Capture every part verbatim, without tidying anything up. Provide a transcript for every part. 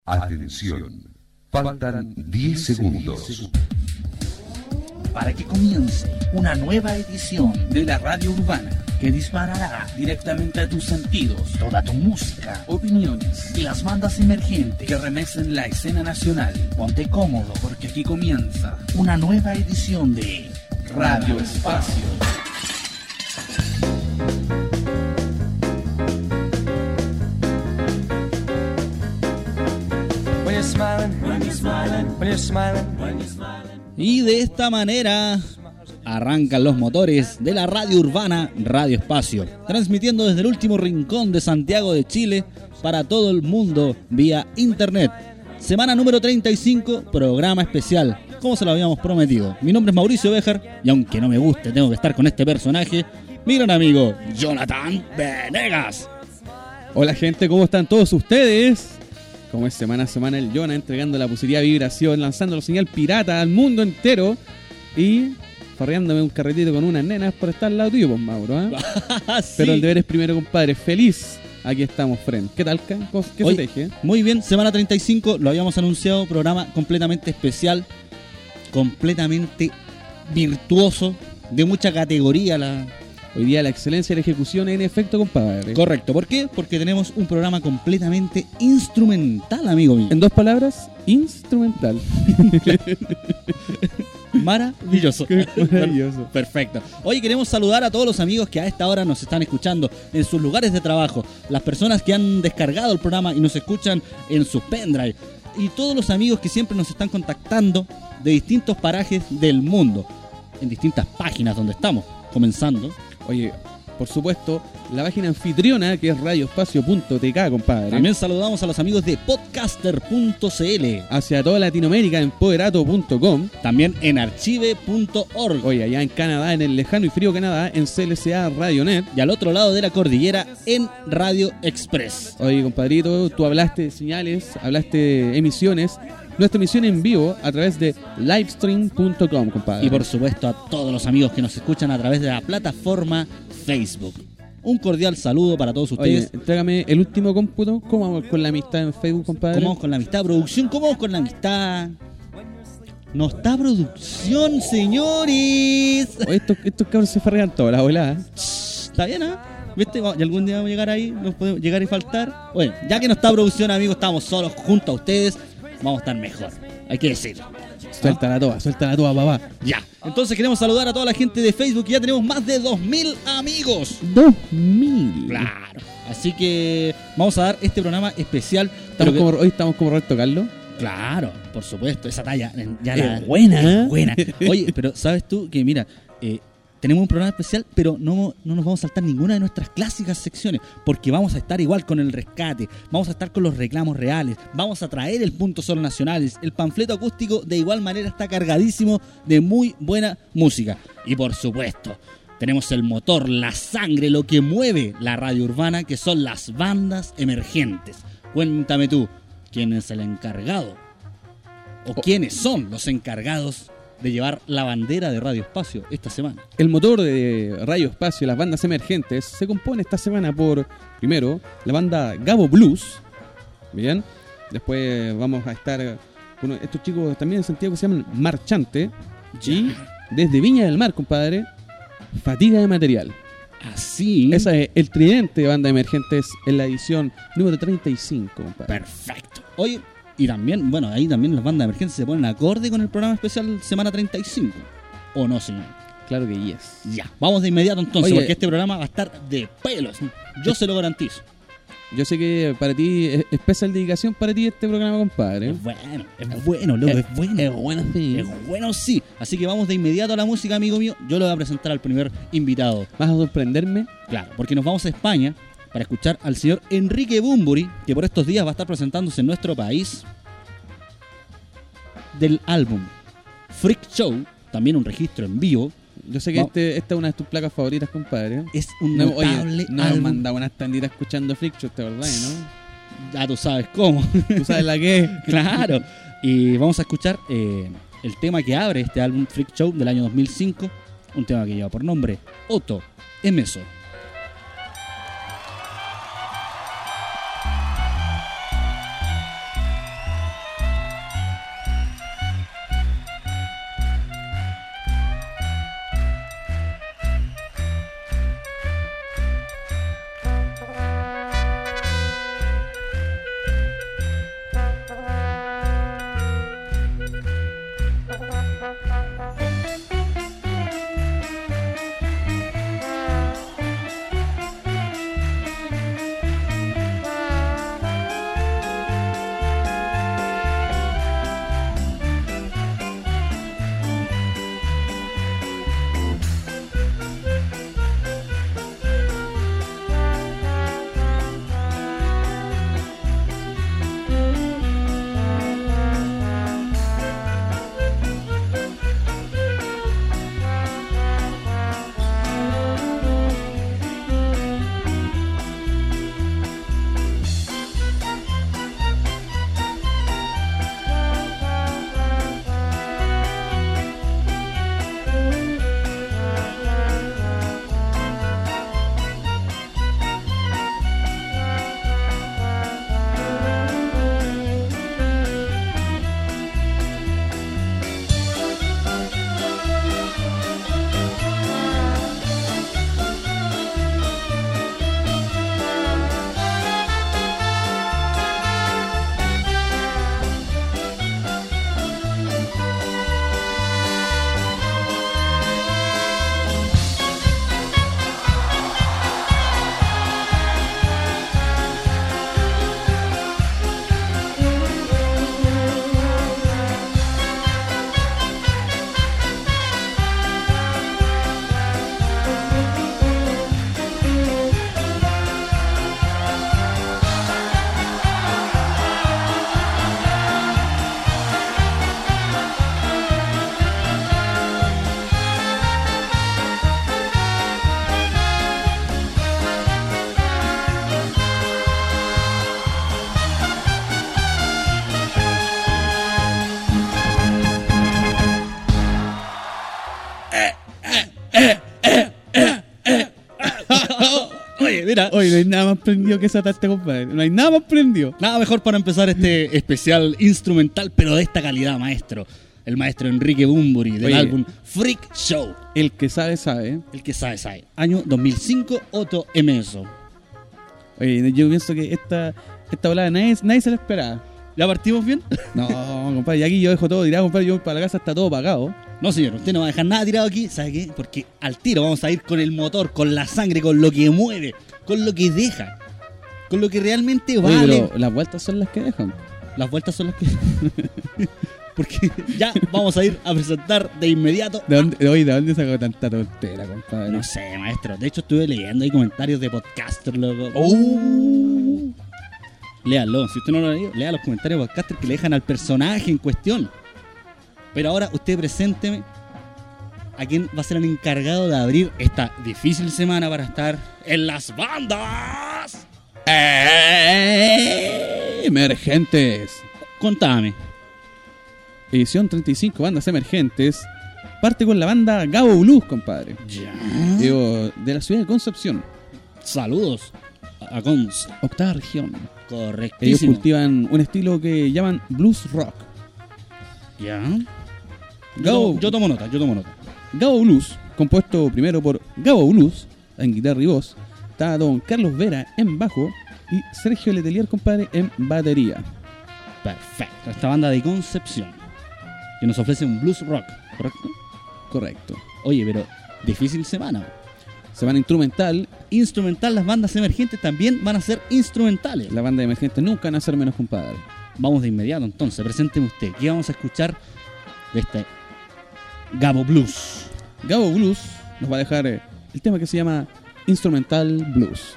Atención, faltan diez segundos para que comience una nueva edición de la Radio Urbana que disparará directamente a tus sentidos toda tu música, opiniones y las bandas emergentes que remecen la escena nacional. Ponte cómodo porque aquí comienza una nueva edición de Radio Espacio. Y de esta manera arrancan los motores de la radio urbana Radio Espacio, transmitiendo desde el último rincón de Santiago de Chile para todo el mundo vía internet. Semana número treinta y cinco, programa especial, como se lo habíamos prometido. Mi nombre es Mauricio Béjar y aunque no me guste, tengo que estar con este personaje, mi gran amigo Jonathan Venegas. Hola gente, ¿cómo están todos ustedes? Como es semana a semana el Jonah entregando la posibilidad de vibración, lanzando la señal pirata al mundo entero y farreándome un carretito con unas nenas por estar al lado tuyo, pues Mauro, ¿eh? Sí. Pero el deber es primero, compadre. Feliz, aquí estamos, Fren. ¿Qué tal, ¿Qué se teje? Muy bien, semana treinta y cinco, lo habíamos anunciado, programa completamente especial, completamente virtuoso, de mucha categoría la... Hoy día la excelencia de la ejecución en efecto, compadre. Correcto. ¿Por qué? Porque tenemos un programa completamente instrumental, amigo mío. En dos palabras, instrumental. Maravilloso. Maravilloso. Perfecto. Hoy queremos saludar a todos los amigos que a esta hora nos están escuchando en sus lugares de trabajo, las personas que han descargado el programa y nos escuchan en sus pendrive, y todos los amigos que siempre nos están contactando de distintos parajes del mundo, en distintas páginas donde estamos comenzando. Oye, por supuesto, la página anfitriona que es radioespacio punto t k, compadre. También saludamos a los amigos de podcaster punto c l. Hacia toda Latinoamérica en poderato punto com. También en archive punto org. Oye, allá en Canadá, en el lejano y frío Canadá, en C L C A Radionet. Y al otro lado de la cordillera en Radio Express. Oye, compadrito, tú hablaste de señales, hablaste de emisiones. Nuestra emisión en vivo a través de livestream punto com, compadre. Y por supuesto a todos los amigos que nos escuchan a través de la plataforma Facebook. Un cordial saludo para todos ustedes. Oye, entrégame el último cómputo. ¿Cómo vamos con la amistad en Facebook, compadre? ¿Cómo vamos con la amistad? Producción, ¿cómo vamos con la amistad? No está producción, señores. Oye, estos, estos cabros se farrean toda la volada. Está bien, ¿ah? ¿eh? ¿Viste? Y algún día vamos a llegar ahí, nos podemos llegar y faltar. Bueno, ya que no está producción, amigos, estamos solos junto a ustedes. Vamos a estar mejor, hay que decirlo. Suelta la toa, suelta la toa, papá. Ya. Entonces queremos saludar a toda la gente de Facebook. Ya tenemos más de dos mil amigos. dos mil. Claro. Así que vamos a dar este programa especial. Estamos que... como, hoy estamos como Roberto Carlos. Claro, por supuesto. Esa talla ya es la... buena. Es buena. Oye, pero ¿sabes tú que mira... Eh, tenemos un programa especial, pero no, no nos vamos a saltar ninguna de nuestras clásicas secciones, porque vamos a estar igual con el rescate, vamos a estar con los reclamos reales, vamos a traer el punto solo nacionales, el panfleto acústico de igual manera está cargadísimo de muy buena música. Y por supuesto, tenemos el motor, la sangre, lo que mueve la radio urbana, que son las bandas emergentes. Cuéntame tú, ¿quién es el encargado? ¿O quiénes son los encargados de llevar la bandera de Radio Espacio esta semana? El motor de Radio Espacio, las bandas emergentes, se compone esta semana por, primero, la banda Gabo Blues, bien, después vamos a estar con estos chicos también en Santiago que se llaman Marchante, y desde Viña del Mar, compadre, Fatiga de Material. Así. Esa es el tridente de bandas emergentes en la edición número treinta y cinco, compadre. Perfecto. Oye, y también, bueno, ahí también las bandas emergentes se ponen acorde con el programa especial Semana treinta y cinco. ¿O no, señor? Claro que yes. Ya, vamos de inmediato entonces, Oye, porque este programa va a estar de pelos. Yo se lo garantizo. Yo sé que para ti es especial dedicación para ti este programa, compadre. Es bueno, es bueno, loco, es, es bueno. Es bueno, sí. Es bueno, sí. Así que vamos de inmediato a la música, amigo mío. Yo le voy a presentar al primer invitado. ¿Vas a sorprenderme? Claro, porque nos vamos a España para escuchar al señor Enrique Bunbury, que por estos días va a estar presentándose en nuestro país del álbum Freak Show, también un registro en vivo. Yo sé que no. este, esta es una de tus placas favoritas, compadre. Es un no, notable oye, no álbum. nos mandaba unas tanditas escuchando Freak Show, ¿te acordás, no? Ya tú sabes cómo. ¿Tú sabes la qué? Claro. Y vamos a escuchar eh, el tema que abre este álbum Freak Show del año dos mil cinco, un tema que lleva por nombre Otto Emeso. Mira, Oye, no hay nada más prendido que esa tarta, compadre. No hay nada más prendido. nada mejor para empezar este especial instrumental, pero de esta calidad, maestro. El maestro Enrique Bunbury del Oye. álbum Freak Show. El que sabe, sabe. El que sabe, sabe. Año dos mil cinco, Otto Emeso. Oye, yo pienso que esta, esta volada nadie, nadie se la esperaba. ¿Ya partimos bien? No, compadre, y aquí yo dejo todo tirado, compadre. Yo voy para la casa, está todo pagado. No, señor, usted no va a dejar nada tirado aquí. ¿Sabe qué? Porque al tiro vamos a ir con el motor, con la sangre, con lo que mueve, con lo que deja, con lo que realmente Oye, vale. pero las vueltas son las que dejan. Las vueltas son las que... Porque ya vamos a ir a presentar de inmediato. ¿De dónde, oye, ¿de dónde sacó tanta tontera, compadre? No sé, maestro. De hecho, estuve leyendo ahí comentarios de podcaster, loco. Oh. Léalo. Si usted no lo ha leído, lea los comentarios de podcaster que le dejan al personaje en cuestión. Pero ahora usted presénteme a quién va a ser el encargado de abrir esta difícil semana para estar en las bandas. ¡Eh! Emergentes. Contame. Edición treinta y cinco, bandas emergentes. Parte con la banda Gabo Blues, compadre. Ya. Digo, de la ciudad de Concepción, Saludos a, a Cons. octava región. Ellos Correctísimo. cultivan un estilo que llaman blues rock. Ya. Yo, Gabo, yo tomo nota, yo tomo nota. Gabo Blues, compuesto primero por Gabo Blues en guitarra y voz. Está don Carlos Vera en bajo y Sergio Letelier, compadre, en batería. Perfecto. Esta banda de Concepción que nos ofrece un blues rock, ¿correcto? Correcto. Oye, pero difícil semana. Semana instrumental. Instrumental, las bandas emergentes también van a ser instrumentales. La banda emergente nunca van a ser menos, compadre. Vamos de inmediato entonces, presénteme usted. ¿Qué vamos a escuchar de este Gabo Blues? Gabo Blues nos va a dejar eh, el tema que se llama Instrumental Blues.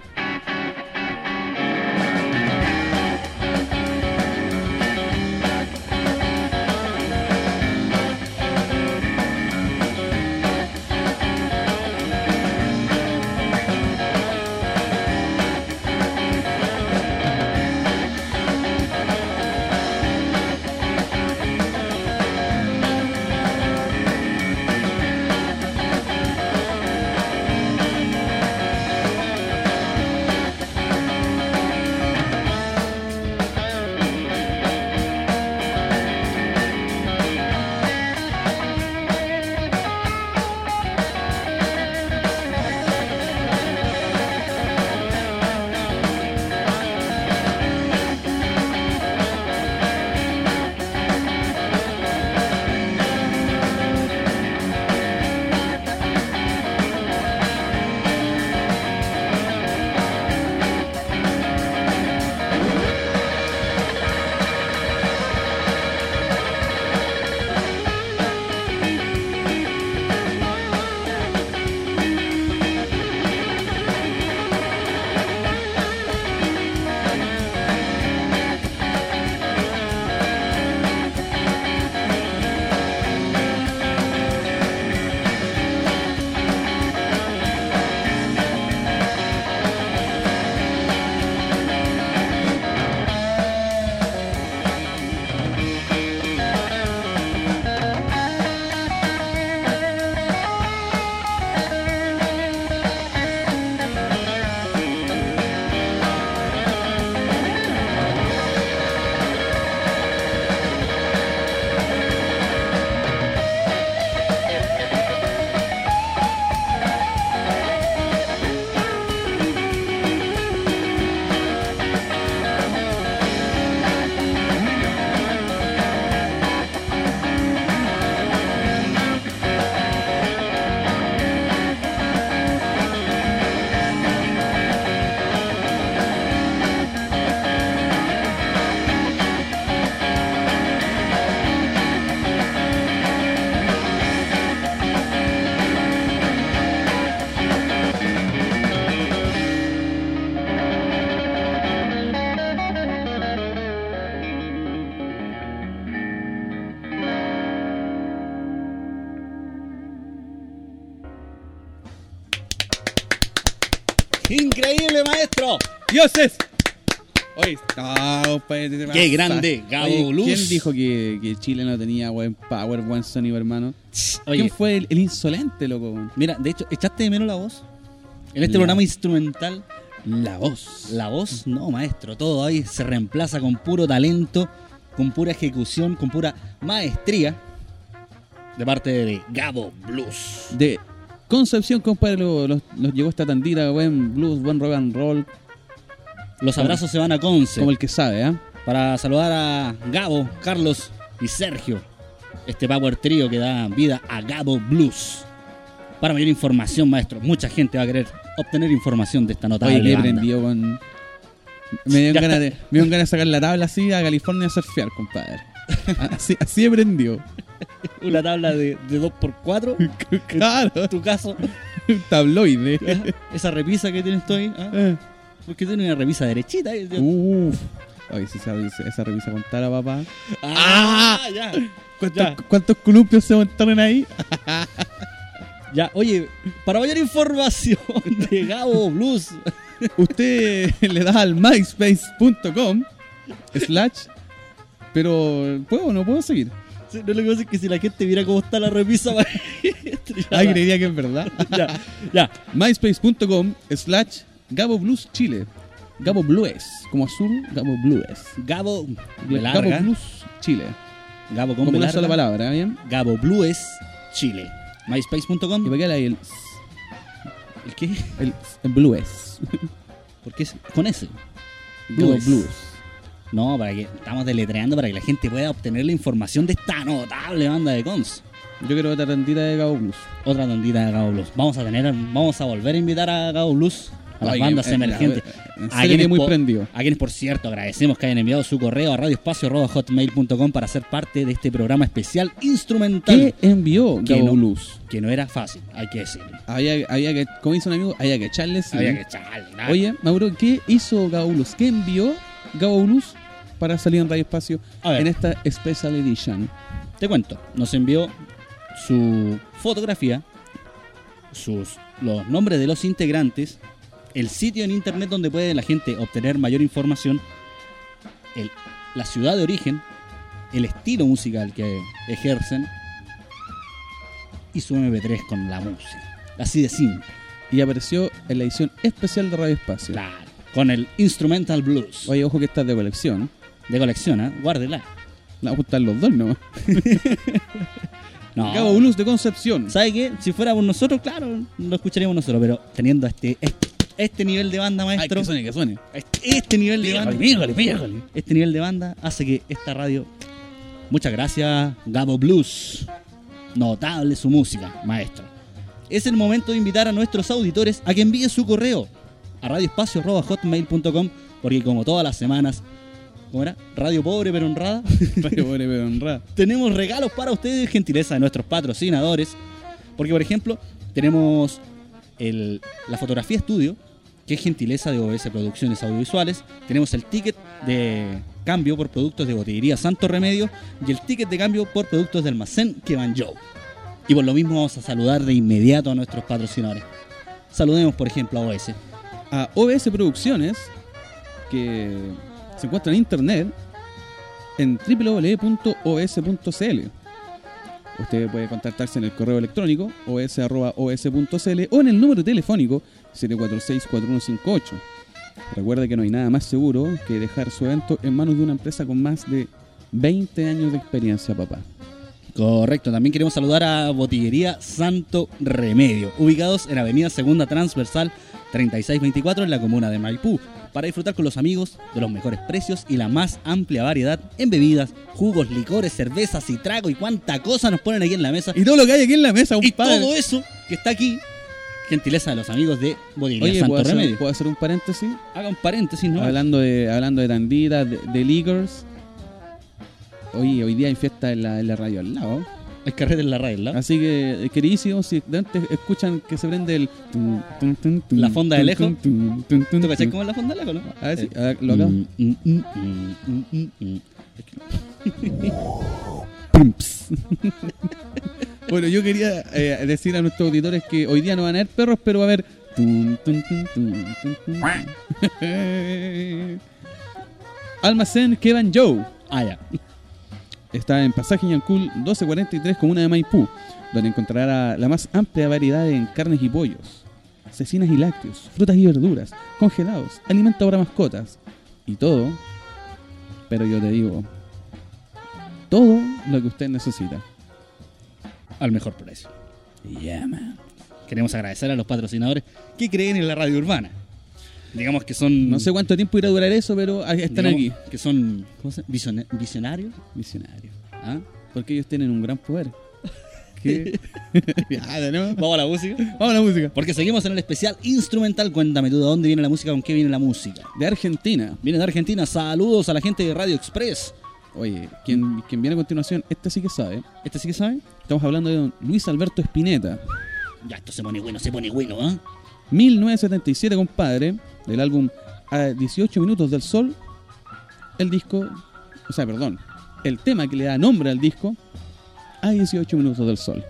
¡Increíble, maestro! ¡Dioses! Oye, no, pues, te ¡Qué vas grande! a- Gabo Oye, Blues. ¿quién dijo que, que Chile no tenía buen power, buen sonido, hermano? Oye, ¿Quién fue el, el insolente, loco? weón? mira, de hecho, ¿echaste de menos la voz? En este Ya. programa instrumental La voz. La voz, no, maestro, todo ahí se reemplaza con puro talento, con pura ejecución, con pura maestría de parte de Gabo Blues. De Concepción, compadre, lo- los- nos llegó esta tandita, buen blues, buen rock and roll, Los abrazos se van a Conce como el que sabe, ¿ah? para saludar a Gabo, Carlos y Sergio, este power trío que da vida a Gabo Blues. Para mayor información, maestro, mucha gente va a querer obtener información de esta notable Oye, que banda. prendió con... Me dio Ya ganas está. de, me dio ganas de sacar la tabla así a California a surfear, compadre. Así, así he prendió. Una tabla de, de dos por cuatro, Claro, en tu caso, un tabloide. esa repisa que tienes tú ahí, ¿ah? Eh. Porque tiene una repisa derechita. ¿eh? Uf. Oye, si esa revisa, esa revisa contara, papá. ¡Ah! Ya. ¿Cuántos, Ya. ¿Cuántos columpios se montaron ahí? Ya, oye, para mayor información de Gabo Blues, Usted le da al myspace punto com slash, pero ¿puedo o no puedo seguir? sí, no, lo que pasa es que si la gente viera cómo está la repisa, maestro, ya, Ay, creería que es verdad. ya, ya. myspace punto com slash Gabo Blues Chile. Gabo Blues, como azul, Gabo Blues. Gabo B Gabo larga, Blues Chile. Gabo con Como B una larga, sola palabra, ¿bien? Gabo Blues Chile. myspace punto Y com. para qué hay el, ¿El qué? el, el Blues. ¿Por qué es- con ese? Gabo Blues. Blues. No, para que estamos deletreando para que la gente pueda obtener la información de esta notable banda de cons. Yo quiero otra tantita de Gabo Blues. Otra tandita de Gabo Blues. Vamos a tener, vamos a volver a invitar a Gabo Blues, a las Ay, bandas eh, emergentes. En A serio que quienes muy po- prendido. A quienes, por cierto, agradecemos que hayan enviado su correo a radioespacio arroba hotmail punto com para ser parte de este programa especial instrumental. ¿Qué envió Que Gabo no- Blues? Que no era fácil, hay que decirlo. Había, había que, como dice un amigo, había que echarle sí. Había que echarle. nada. Oye, Mauro, ¿qué hizo Gabo Blues? ¿Qué envió Gabo Blues para salir en Radio Espacio A ver. en esta Special Edition? Te cuento, nos envió su fotografía, sus los nombres de los integrantes, el sitio en internet donde puede la gente obtener mayor información, el, la ciudad de origen, el estilo musical que ejercen y su eme pe tres con la música. Así de simple, Y apareció en la edición especial de Radio Espacio. claro, con el Instrumental Blues Oye, ojo que esta es de colección. de colección, ¿eh? Guárdela. La vamos a gustar los dos, ¿no? No. Gabo Blues de Concepción. ¿Sabe qué? Si fuéramos nosotros, claro, lo escucharíamos nosotros, pero teniendo este este, este nivel de banda, Ay, maestro, que suene, que suene. este, este nivel de banda, Pígale, pígale. este nivel de banda hace que esta radio. Muchas gracias, Gabo Blues. Notable su música, maestro. Es el momento de invitar a nuestros auditores a que envíen su correo a radioespacio arroba hotmail punto com, porque como todas las semanas, ¿cómo era? Radio pobre pero honrada. Radio pobre pero honrada. Tenemos regalos para ustedes, gentileza de nuestros patrocinadores. Porque, por ejemplo, tenemos el, la fotografía estudio, que es gentileza de O B S Producciones Audiovisuales. Tenemos el ticket de cambio por productos de botillería Santo Remedio y el ticket de cambio por productos de almacén Kevan Joe. Y por lo mismo vamos a saludar de inmediato a nuestros patrocinadores. Saludemos, por ejemplo, a O B S. A O B S Producciones, que se encuentra en internet en doble u doble u doble u punto o b s punto c l. Usted puede contactarse en el correo electrónico o b s arroba o b s punto c l o en el número telefónico siete cuatro seis, cuatro uno cinco ocho. Recuerde que no hay nada más seguro que dejar su evento en manos de una empresa con más de veinte años de experiencia, papá. Correcto, también queremos saludar a Botillería Santo Remedio, ubicados en Avenida Segunda Transversal treinta y seis veinticuatro en la comuna de Maipú, para disfrutar con los amigos de los mejores precios y la más amplia variedad en bebidas, jugos, licores, cervezas y trago y cuánta cosa nos ponen aquí en la mesa. Y todo lo que hay aquí en la mesa, Y compadre. todo eso que está aquí, gentileza de los amigos de Botillería Oye, Santo ¿puedo hacer, Remedio. ¿puedo hacer un paréntesis? Haga un paréntesis, ¿no? Hablando de hablando de tanditas, de, de liquors. Hoy, hoy día hay fiesta en la, en la radio al lado. El carrete en la radio, ¿no? Así que, eh, queridísimos, si de antes escuchan que se prende el... tun, tun, tun, tun, La fonda de tun, lejos. tun, tun, tun, ¿Tú cachai tun. cómo es la fonda de la no? A ver si, Eh. a ver, lo acabo. Mm, mm, mm, mm, mm, mm. Pumps. Bueno, yo quería eh, decir a nuestros auditores que hoy día no van a haber perros, pero va a haber... tun, tun, tun, tun, tun, tun. Almacén Kevan Joe. Ah, ya. Está en Pasaje Ñancul doce cuarenta y tres, comuna de Maipú, donde encontrará la más amplia variedad en carnes y pollos, cecinas y lácteos, frutas y verduras, congelados, alimento para mascotas y todo, pero yo te digo, todo lo que usted necesita. Al mejor precio. Yeah, man. Queremos agradecer a los patrocinadores que creen en la radio urbana. Digamos que son... No sé cuánto tiempo irá a durar eso, pero ahí están digamos aquí. que son ¿cómo se llama? Visiona- visionarios. Visionarios. ¿Ah? Porque ellos tienen un gran poder. ¿Qué? Ya, de nuevo. Vamos a la música. Vamos a la música. Porque seguimos en el especial instrumental. Cuéntame tú, ¿de dónde viene la música? ¿Con qué viene la música? De Argentina. Viene de Argentina. Saludos a la gente de Radio Express. Oye, quien, quien viene a continuación, este sí que sabe. ¿Este sí que sabe? Estamos hablando de don Luis Alberto Spinetta. Ya, esto se pone bueno, se pone bueno, ¿ah? ¿eh? mil novecientos setenta y siete, compadre, del álbum A dieciocho Minutos del Sol. El disco, o sea, perdón, el tema que le da nombre al disco, A dieciocho Minutos del Sol.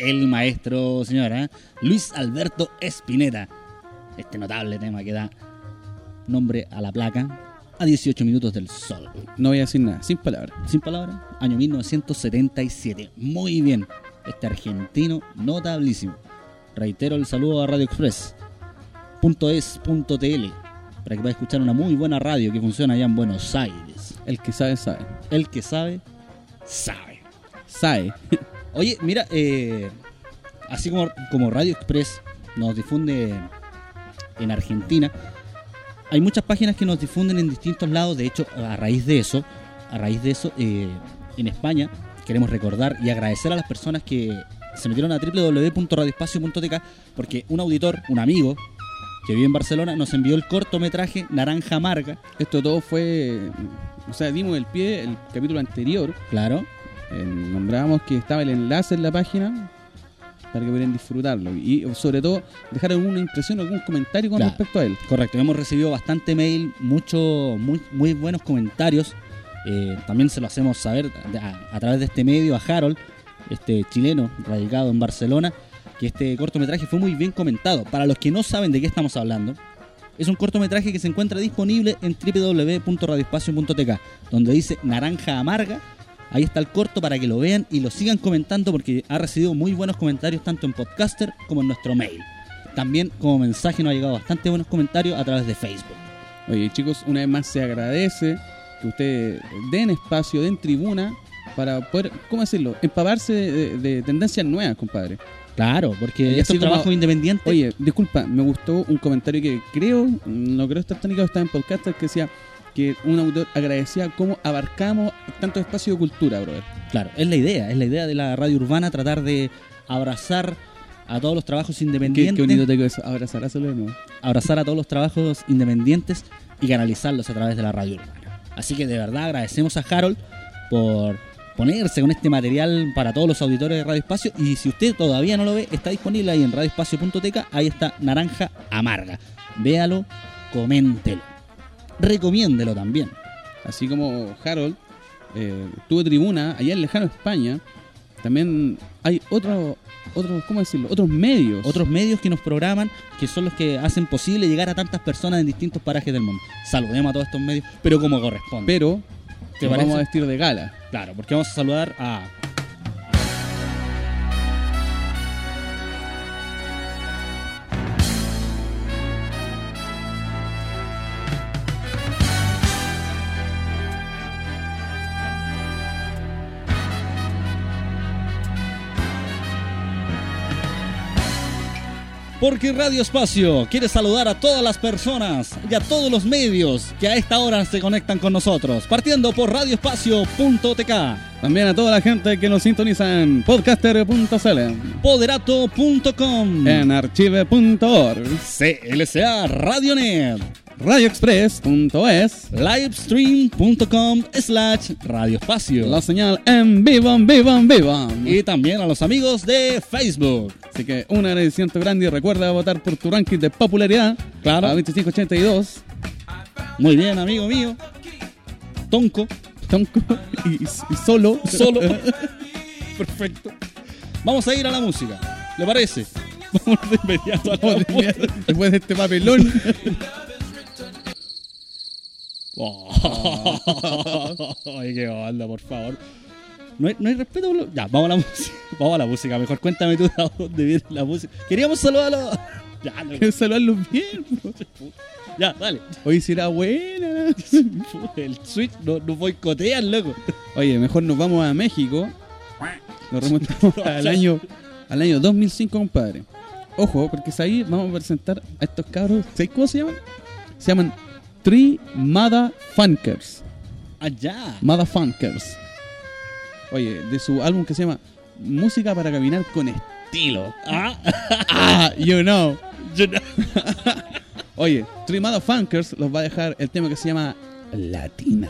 el maestro, señora, Luis Alberto Spinetta. Este notable tema que da nombre a la placa a dieciocho minutos del sol. No voy a decir nada, sin palabras. Sin palabras, año mil novecientos setenta y siete. Muy bien, este argentino notablísimo. Reitero el saludo a Radio Express punto es punto t l para que pueda escuchar una muy buena radio que funciona allá en Buenos Aires. El que sabe, sabe. El que sabe, sabe. Sabe. Oye, mira, eh, así como, como Radio Express nos difunde en Argentina, hay muchas páginas que nos difunden en distintos lados. De hecho, a raíz de eso, a raíz de eso, eh, en España queremos recordar y agradecer a las personas que se metieron a doble u doble u doble u punto radio espacio punto t k, porque un auditor, un amigo que vive en Barcelona, nos envió el cortometraje Naranja Amarga. Esto todo fue... O sea, dimos el pie el capítulo anterior. Claro. Eh, nombrábamos que estaba el enlace en la página para que pudieran disfrutarlo. Y sobre todo, dejar alguna impresión, algún comentario con Claro. respecto a él. Correcto, hemos recibido bastante mail, mucho, muy, muy buenos comentarios. Eh, también se lo hacemos saber a, a través de este medio a Harold, este chileno radicado en Barcelona, que este cortometraje fue muy bien comentado. Para los que no saben de qué estamos hablando, es un cortometraje que se encuentra disponible en doble u doble u doble u punto radio espacio punto t k, donde dice Naranja Amarga. Ahí está el corto para que lo vean y lo sigan comentando, porque ha recibido muy buenos comentarios tanto en Podcaster como en nuestro mail. También como mensaje nos ha llegado bastante buenos comentarios a través de Facebook. Oye, chicos, una vez más se agradece que ustedes den espacio, den tribuna para poder, ¿cómo decirlo?, empaparse de, de tendencias nuevas, compadre. Claro, porque Y estos así como- trabajos independientes... Oye, disculpa, me gustó un comentario que creo, no creo estar tan equivocado, estaba en Podcaster, que decía que un autor agradecía cómo abarcamos tanto espacio de cultura, brother. Claro, es la idea, es la idea de la radio urbana, tratar de abrazar a todos los trabajos Qué, independientes, qué bonito te quedó eso, abrazaráselo de nuevo. abrazar a todos los trabajos independientes y canalizarlos a través de la radio urbana. Así que de verdad agradecemos a Harold por ponerse con este material para todos los auditores de Radio Espacio, y si usted todavía no lo ve, está disponible ahí en radio espacio punto t k, ahí está Naranja Amarga. Véalo, coméntelo, recomiéndelo también. Así como Harold eh, tuvo tribuna allá en lejano España, también hay otros, otros, ¿cómo decirlo? Otros medios. Otros medios que nos programan, que son los que hacen posible llegar a tantas personas en distintos parajes del mundo. Saludemos a todos estos medios, pero como corresponde. Pero ¿Te nos parece? vamos a vestir de gala. Claro, porque vamos a saludar a... Porque Radio Espacio quiere saludar a todas las personas y a todos los medios que a esta hora se conectan con nosotros, partiendo por radio espacio punto t k, También a toda la gente que nos sintoniza en podcaster punto c l, poderato punto com, en archive punto org, C L S A Radionet, radioexpress punto es, livestream punto com slash Radio Espacio, la señal en vivo, en vivo, en vivo. y también a los amigos de Facebook. Así que un agradecimiento grande y recuerda votar por tu ranking de popularidad Claro. a veinticinco ochenta y dos. Muy bien, amigo mío. Tonco. Tonco y, y solo. Solo. Perfecto. Vamos a ir a la música. ¿Le parece? Vamos de inmediato a la Vamos de música. inmediato, después de este papelón. Oh. Ay, qué onda, por favor. No hay, no hay respeto. Por lo... Ya, vamos a la música. Vamos a la música. Mejor cuéntame tú de dónde viene la música. Queríamos saludar a los... Ya, no. Quiero saludarlos bien. Ya, dale. Hoy será buena. El Switch no, no boicotean, loco. Oye, mejor nos vamos a México. Nos remontamos al año al año dos mil cinco, compadre. Ojo, porque es ahí vamos a presentar a estos cabros. ¿Sabes cómo se llaman? Se llaman Three Motherfuckers. Allá. Motherfuckers. Oye, de su álbum que se llama Música para caminar con estilo. Ah, Ah, you know. yo no- Oye, Three Motherfuckers los va a dejar el tema que se llama Latina.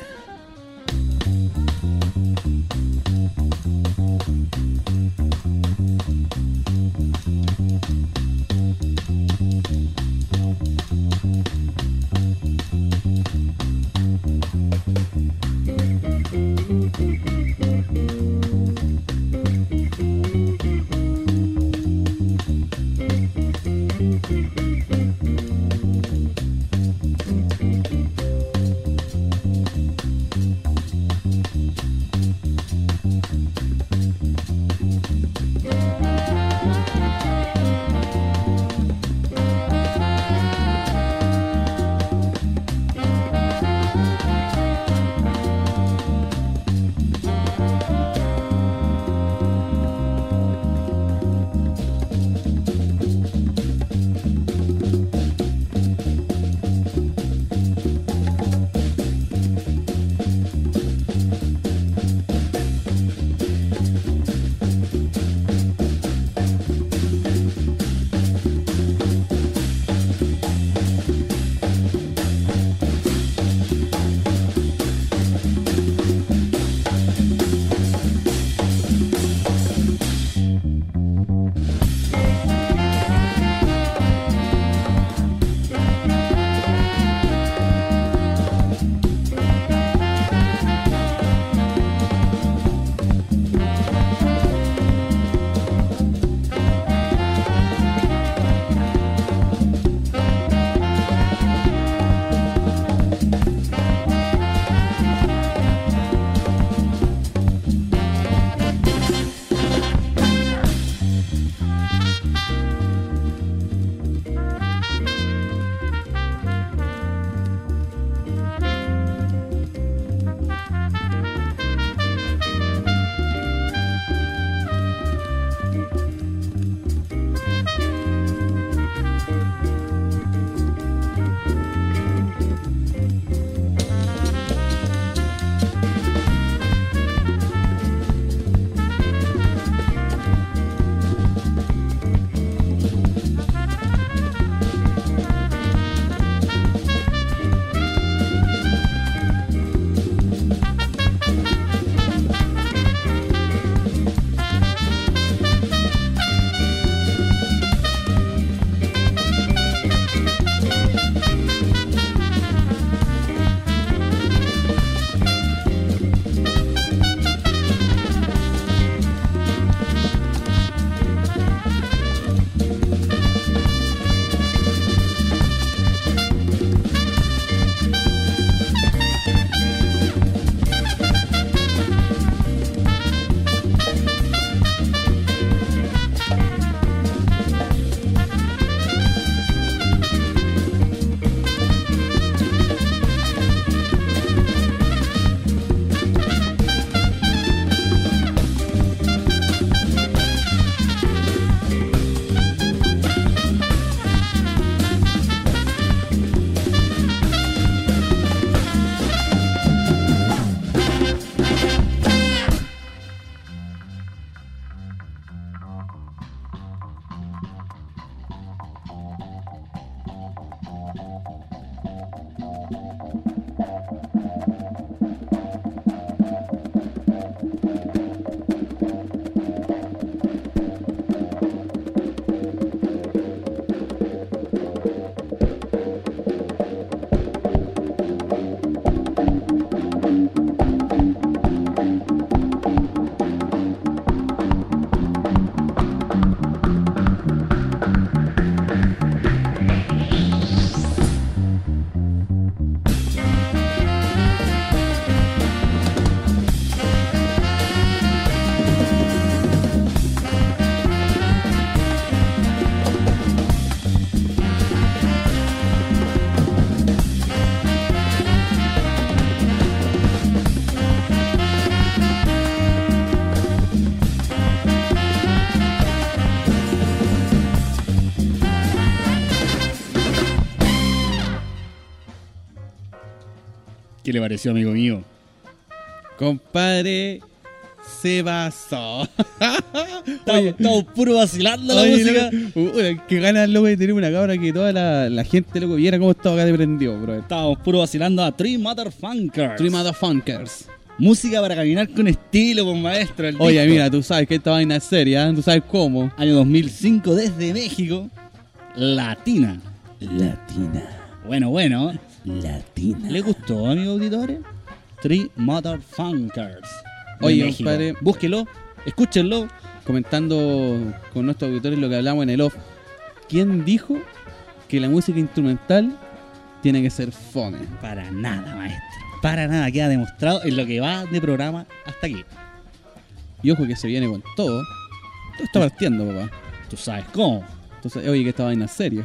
¿Qué le pareció, amigo mío? Compadre, se basó. Estamos, estamos puro vacilando la Oye, música. loco, uh, que ganas, loco, de tener una cabra que toda la, la gente, loco, viera cómo estaba acá de prendido, bro. Estamos puro vacilando a Three Motherfuckers. Three Motherfuckers. Música para caminar con estilo, pues, maestro. el Oye, disco. mira, tú sabes que esta vaina es seria, ¿eh? Tú sabes cómo. Año dos mil cinco desde México. Latina. Latina. Bueno, bueno. Latina. ¿Le gustó, amigo auditores? Three Motherfuckers. de Oye, México. compadre. Búsquelo, escúchenlo. Comentando con nuestros auditores lo que hablamos en el off. ¿Quién dijo que la música instrumental tiene que ser fome? Para nada, maestro. Para nada, queda demostrado en lo que va de programa hasta aquí. Y ojo que se viene con todo. Todo está partiendo, papá. Tú sabes cómo. Entonces, oye, que esta vaina es seria.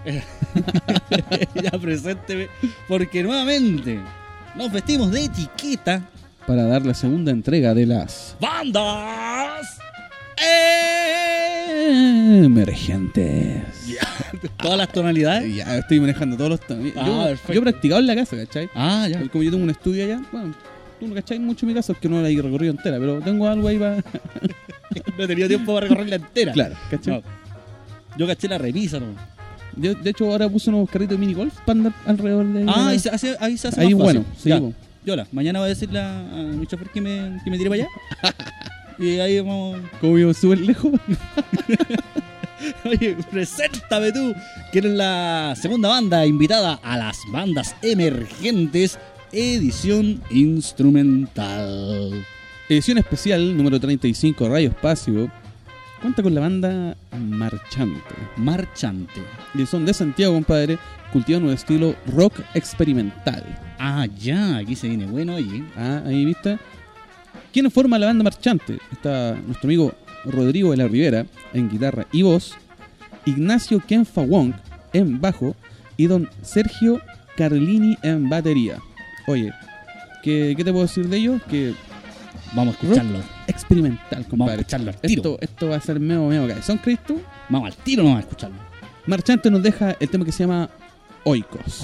Ya presénteme, porque nuevamente nos vestimos de etiqueta. Para dar la segunda entrega de las ¡Bandas! emergentes. Todas las tonalidades. Ya estoy manejando todos los tonos. Ah, yo, perfecto. yo he practicado en la casa, ¿cachai? Ah, ya. Como yo tengo un estudio allá, bueno, tú no cachai mucho mi casa, es que no la he recorrido entera, pero tengo algo ahí para... No he tenido tiempo para recorrerla entera. Claro, ¿cachai? No. Yo caché la repisa, ¿no? Yo, de hecho, ahora puse unos carritos de mini golf para andar alrededor de... Ah, ahí se hace, ahí se hace ahí más bueno, fácil. sí, Ya. po. Yola, mañana voy a decirle a, a mi chofer que me, que me tire para allá. Y ahí vamos. Como vivo súper lejos. Oye, preséntame tú, que eres la segunda banda invitada a las bandas emergentes, edición instrumental. Edición especial número treinta y cinco, Radio Espacio, cuenta con la banda Marchante. Marchante. Y son de Santiago, compadre, cultivan un estilo rock experimental. Ah, ya, aquí se viene bueno, oye. Ah, ahí viste. ¿Quiénes forman la banda Marchante? Está nuestro amigo Rodrigo de la Rivera en guitarra y voz, Ignacio Kenfa Wong en bajo y don Sergio Carlini en batería. Oye, ¿qué, qué te puedo decir de ellos? Que Vamos a escucharlo. experimental, Vamos a compadre. escucharlo al tiro. Esto, esto va a ser meo, meo cabezón, ¿crees tú? Vamos al tiro, no vamos a escucharlo. Marchante nos deja el tema que se llama Oikos.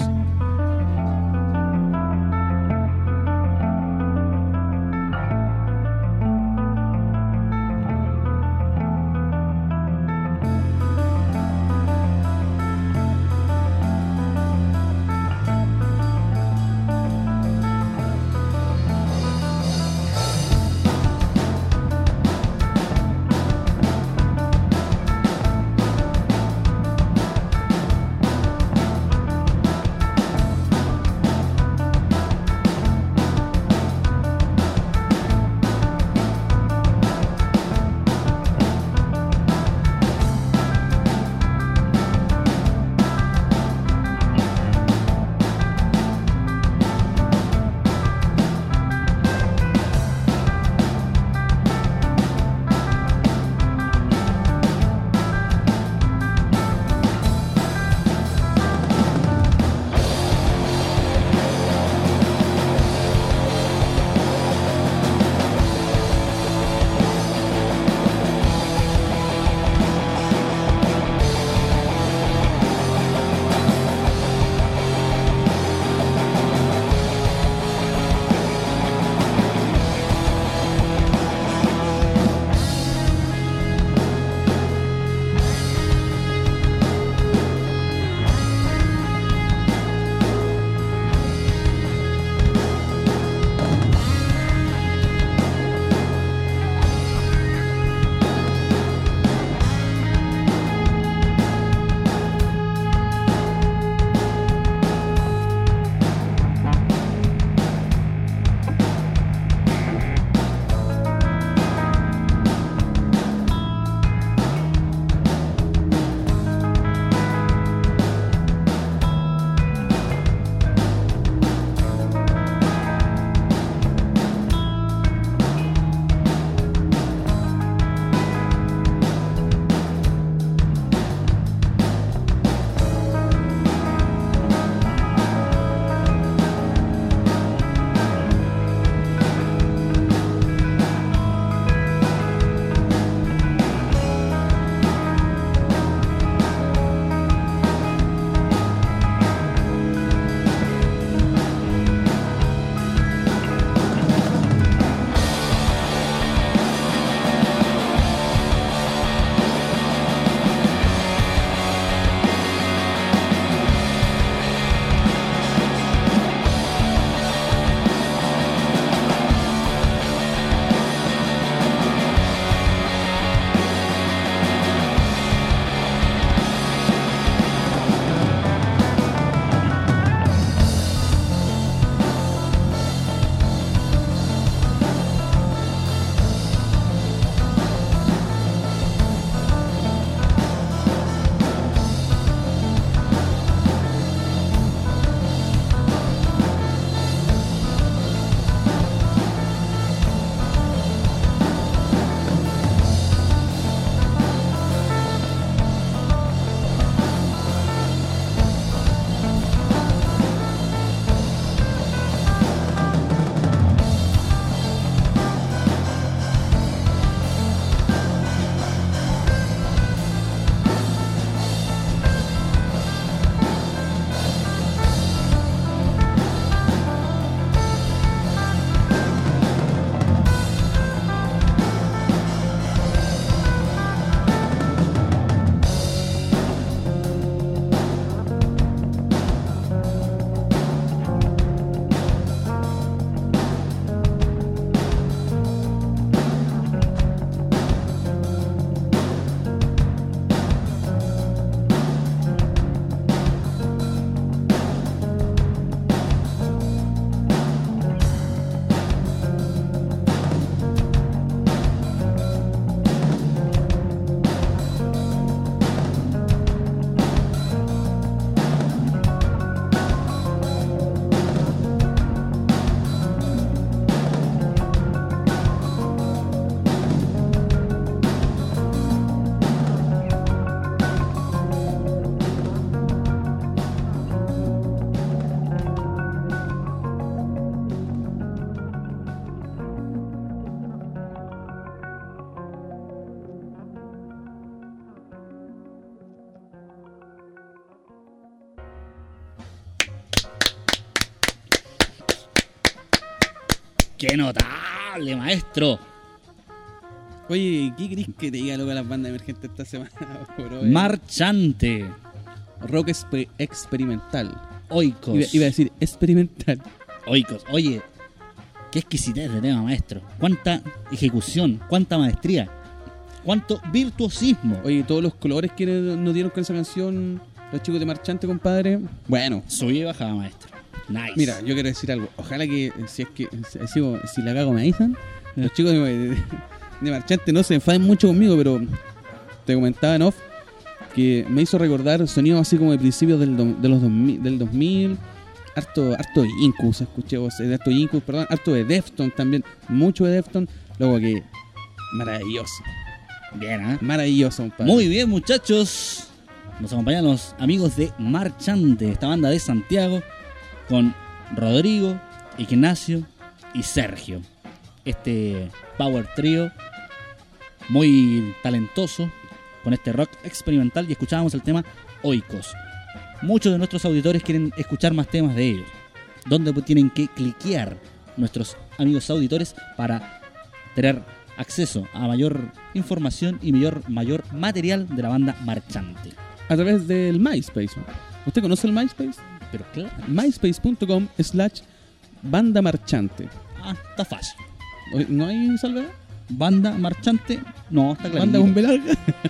¡Qué notable, maestro! Oye, ¿qué querés que te diga, loco, a las bandas emergentes esta semana? Bro, eh? Marchante, Rock exper- experimental. Oikos. Iba, iba a decir experimental. Oikos. Oye, qué exquisitez de tema, maestro. Cuánta ejecución, cuánta maestría, cuánto virtuosismo. Oye, todos los colores que nos dieron con esa canción los chicos de Marchante, compadre. Bueno, Subí y bajaba, maestro. Nice. mira, yo quiero decir algo. Ojalá que, si es que, si, si, si la cago me avisan, los chicos de, de, de Marchante no se enfaden mucho conmigo, pero te comentaba en off que me hizo recordar sonidos así como de principios del, do, de los dos mil, del dos mil. Harto, harto de Incubus, escuché vos, de harto de Incubus, perdón, harto de Deftones también, mucho de Deftones, luego que maravilloso, Bien, ¿eh? maravilloso, compadre. Muy bien, muchachos. Nos acompañan los amigos de Marchante, esta banda de Santiago, con Rodrigo, Ignacio y Sergio. Este power trio muy talentoso, con este rock experimental, y escuchábamos el tema Oikos. Muchos de nuestros auditores quieren escuchar más temas de ellos. ¿Dónde tienen que cliquear nuestros amigos auditores para tener acceso a mayor información y mayor, mayor material de la banda Marchante? A través del MySpace. ¿Usted conoce el MySpace? Pero claro. myspace.com slash banda marchante. Ah, está fácil. ¿No hay salvedad? Banda Marchante, no, está claro. Banda con B larga.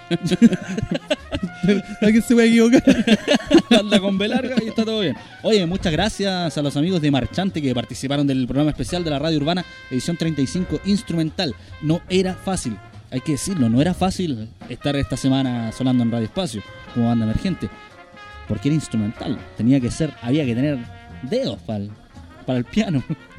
¿Alguien se puede equivocar? Banda con B larga y está todo bien. Oye, muchas gracias a los amigos de Marchante que participaron del programa especial de la Radio Urbana, edición treinta y cinco instrumental. No era fácil, hay que decirlo, no era fácil estar esta semana sonando en Radio Espacio como banda emergente, porque era instrumental. Tenía que ser, había que tener dedos para el, para el piano.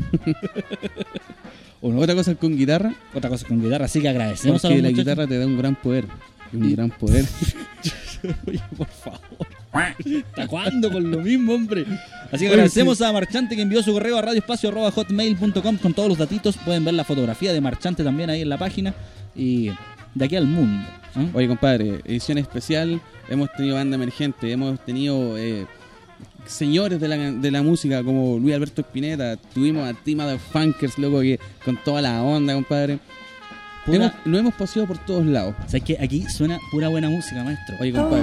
¿O no? Otra cosa es con guitarra. Otra cosa con guitarra, así que agradecemos Porque a los la muchachos. guitarra te da un gran poder. Un gran poder. Oye, por favor. ¿Hasta cuándo con lo mismo, hombre? Así que agradecemos a Marchante que envió su correo a radioespacio arroba hotmail punto com con todos los datitos. Pueden ver la fotografía de Marchante también ahí en la página. Y de aquí al mundo, ¿eh? Oye, compadre, edición especial. Hemos tenido banda emergente, hemos tenido eh, señores de la, de la música como Luis Alberto Spinetta. Tuvimos a Tima de Funkers, loco, que con toda la onda, compadre. Pura- Hemos, nos hemos paseado por todos lados. O sea, es que aquí suena pura buena música, maestro. Oye, compadre.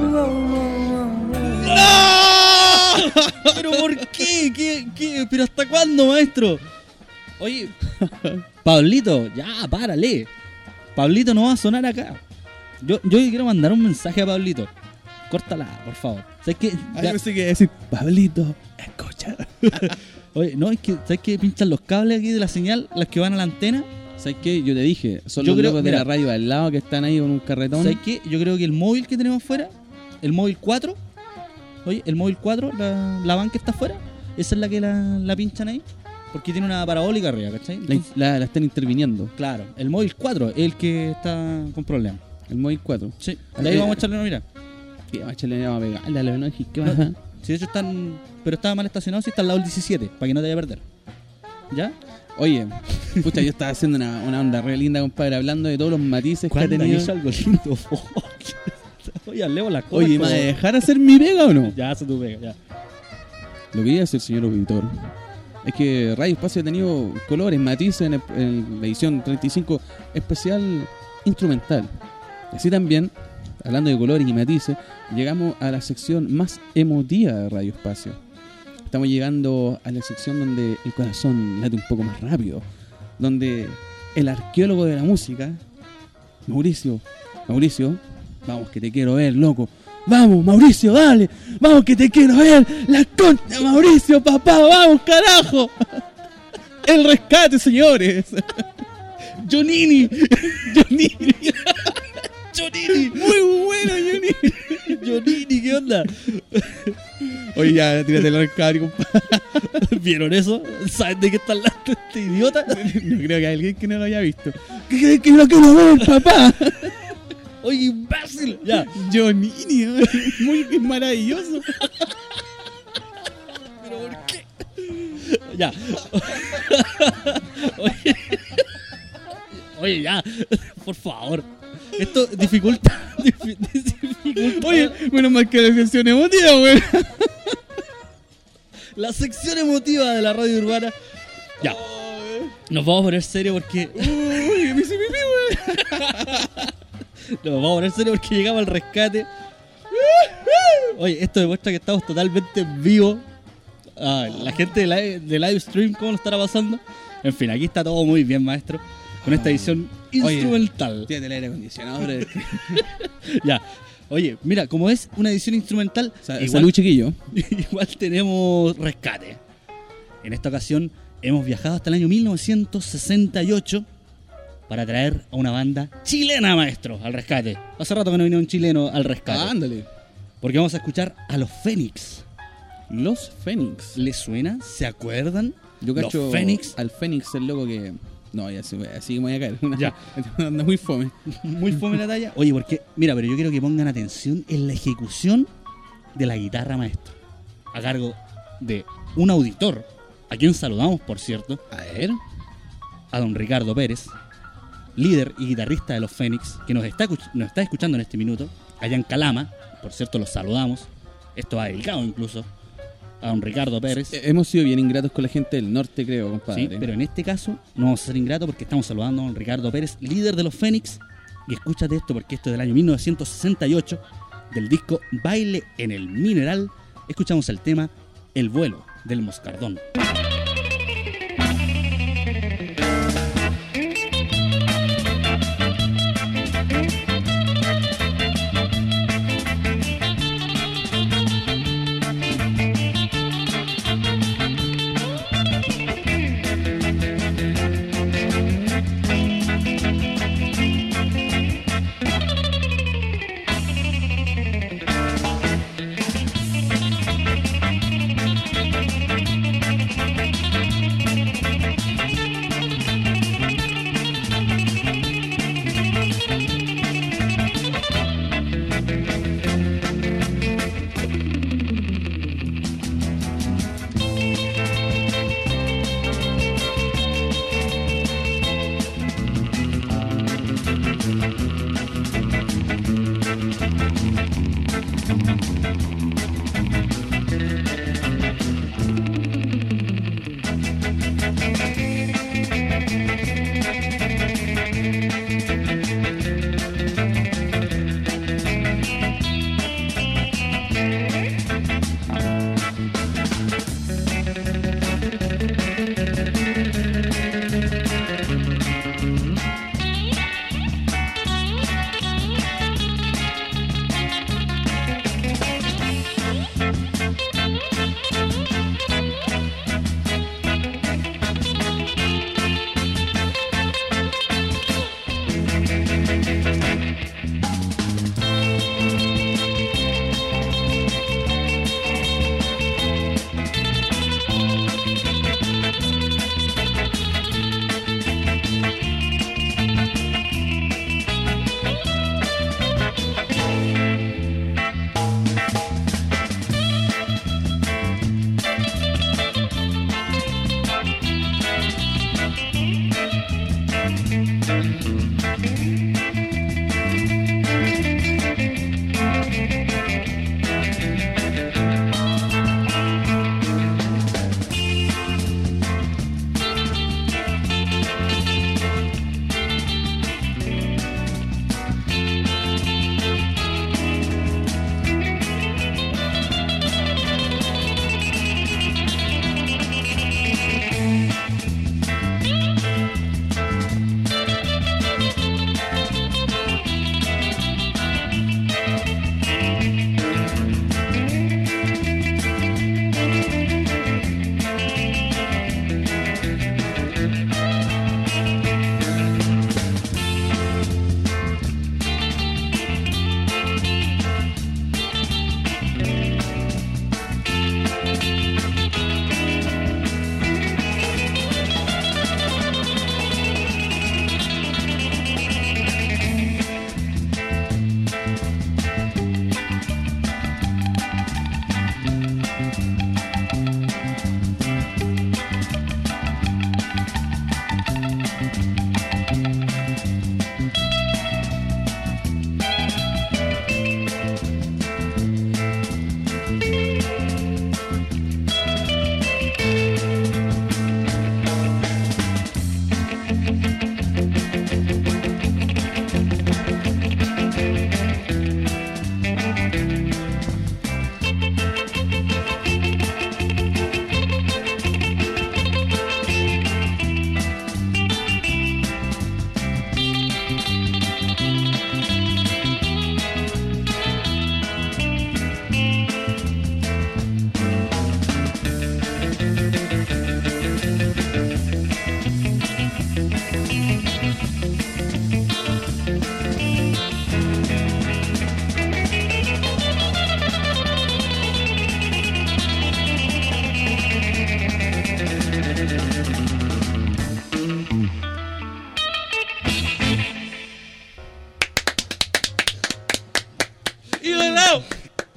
¿Pero por qué? ¿Qué? ¿Qué? ¿Pero hasta cuándo, maestro? Oye, Pablito, ya, párale. Pablito no va a sonar acá. Yo, yo quiero mandar un mensaje a Pablito. Córtala, por favor. ¿Sabes qué? Ay, Ya- yo pensé que iba a decir, Pablito, escucha. Oye, no, es que, ¿sabes qué? Pinchan los cables aquí de la señal, las que van a la antena. ¿Sabes qué? Yo te dije, son Yo los creo- locos mira. de la radio al lado que están ahí con un carretón. ¿Sabes qué? Yo creo que el móvil que tenemos afuera, el móvil cuatro, oye, el móvil cuatro, la, la van que está afuera, esa es la que la, la pinchan ahí, porque tiene una parabólica arriba, ¿cachai? La, Entonces, la- la están interviniendo. claro, el móvil cuatro es el que está con problemas. El móvil cuatro. Sí, de ahí Eh, vamos a echarle una mirada. ¿Qué vamos a echarle vamos a pegarle a la lógica? ¿Qué No. baja? Si de hecho están, pero estaba mal estacionado, si está al lado del diecisiete, para que no te vaya a perder. ¿Ya? Oye, pucha, yo estaba haciendo una, una onda re linda, compadre, hablando de todos los matices que ha ¿Cuándo tenido. hizo algo lindo? Oye, hablemos las cosas. Oye, ¿me va a como- dejar hacer mi pega o no? Ya, hace tu pega, ya. Lo que iba a decir, señor auditor, es que Radio Espacio ha tenido colores, matices en, el- en la edición treinta y cinco especial instrumental. Así también, hablando de colores y matices, llegamos a la sección más emotiva de Radio Espacio. Estamos llegando a la sección donde el corazón late un poco más rápido, donde el arqueólogo de la música, Mauricio, Mauricio, vamos que te quiero ver, loco. Vamos, Mauricio, dale. Vamos que te quiero ver. La concha, Mauricio, papá, vamos, carajo. El rescate, señores. Jonini, Jonini, Jonini, Muy bueno, Johnny. Jonini, ¿qué onda? Oye, ya, tírate el rescate, compadre. ¿Vieron eso? ¿Saben de qué está hablando este idiota? No creo que haya alguien que no lo haya visto. ¿Qué crees que lo quiero ver, papá? Oye, imbécil. Ya. Johnny, muy maravilloso. ¿Pero por qué? Ya. Oye. Oye, ya. Por favor. Esto dificulta. difi- dificulta. Oye, menos mal que la sección emotiva, güey. La sección emotiva de la radio urbana. Ya. Nos vamos a poner serio porque... Uy, me hice pipí, weón. Nos vamos a poner serio porque llegamos al rescate. Oye, esto demuestra que estamos totalmente en vivo. Ah, la gente de live, de live stream, ¿cómo lo estará pasando? En fin, aquí está todo muy bien, maestro. Con esta edición Oye, instrumental. Tírate el aire acondicionado, bro. Ya. Oye, mira, como es una edición instrumental, Sa- igual, Salud, chiquillo. igual tenemos rescate. En esta ocasión hemos viajado hasta el año mil novecientos sesenta y ocho para traer a una banda chilena, maestro, al rescate. Hace rato que no vino un chileno al rescate. Ah, ándale. Porque vamos a escuchar a los Fénix. Los Fénix. ¿Les suena? ¿Se acuerdan? Yo cacho Los Fénix. al Fénix, el loco que... No, ya se- así que me voy a caer. Una, Ya. Anda muy fome. Muy fome la talla. Oye, porque, mira, pero yo quiero que pongan atención en la ejecución de la guitarra, maestro. A cargo de un auditor, a quien saludamos, por cierto, A ver. a don Ricardo Pérez, líder y guitarrista de los Fénix, que nos está, escuch- nos está escuchando en este minuto, allá en Calama. Por cierto, los saludamos. Esto va dedicado incluso a don Ricardo Pérez. Eh, Hemos sido bien ingratos con la gente del norte, creo, compadre. Sí, pero en este caso no vamos a ser ingratos porque estamos saludando a don Ricardo Pérez, líder de los Fénix. Y escúchate esto porque esto es del año mil novecientos sesenta y ocho, del disco Baile en el Mineral. Escuchamos el tema El vuelo del moscardón. Thank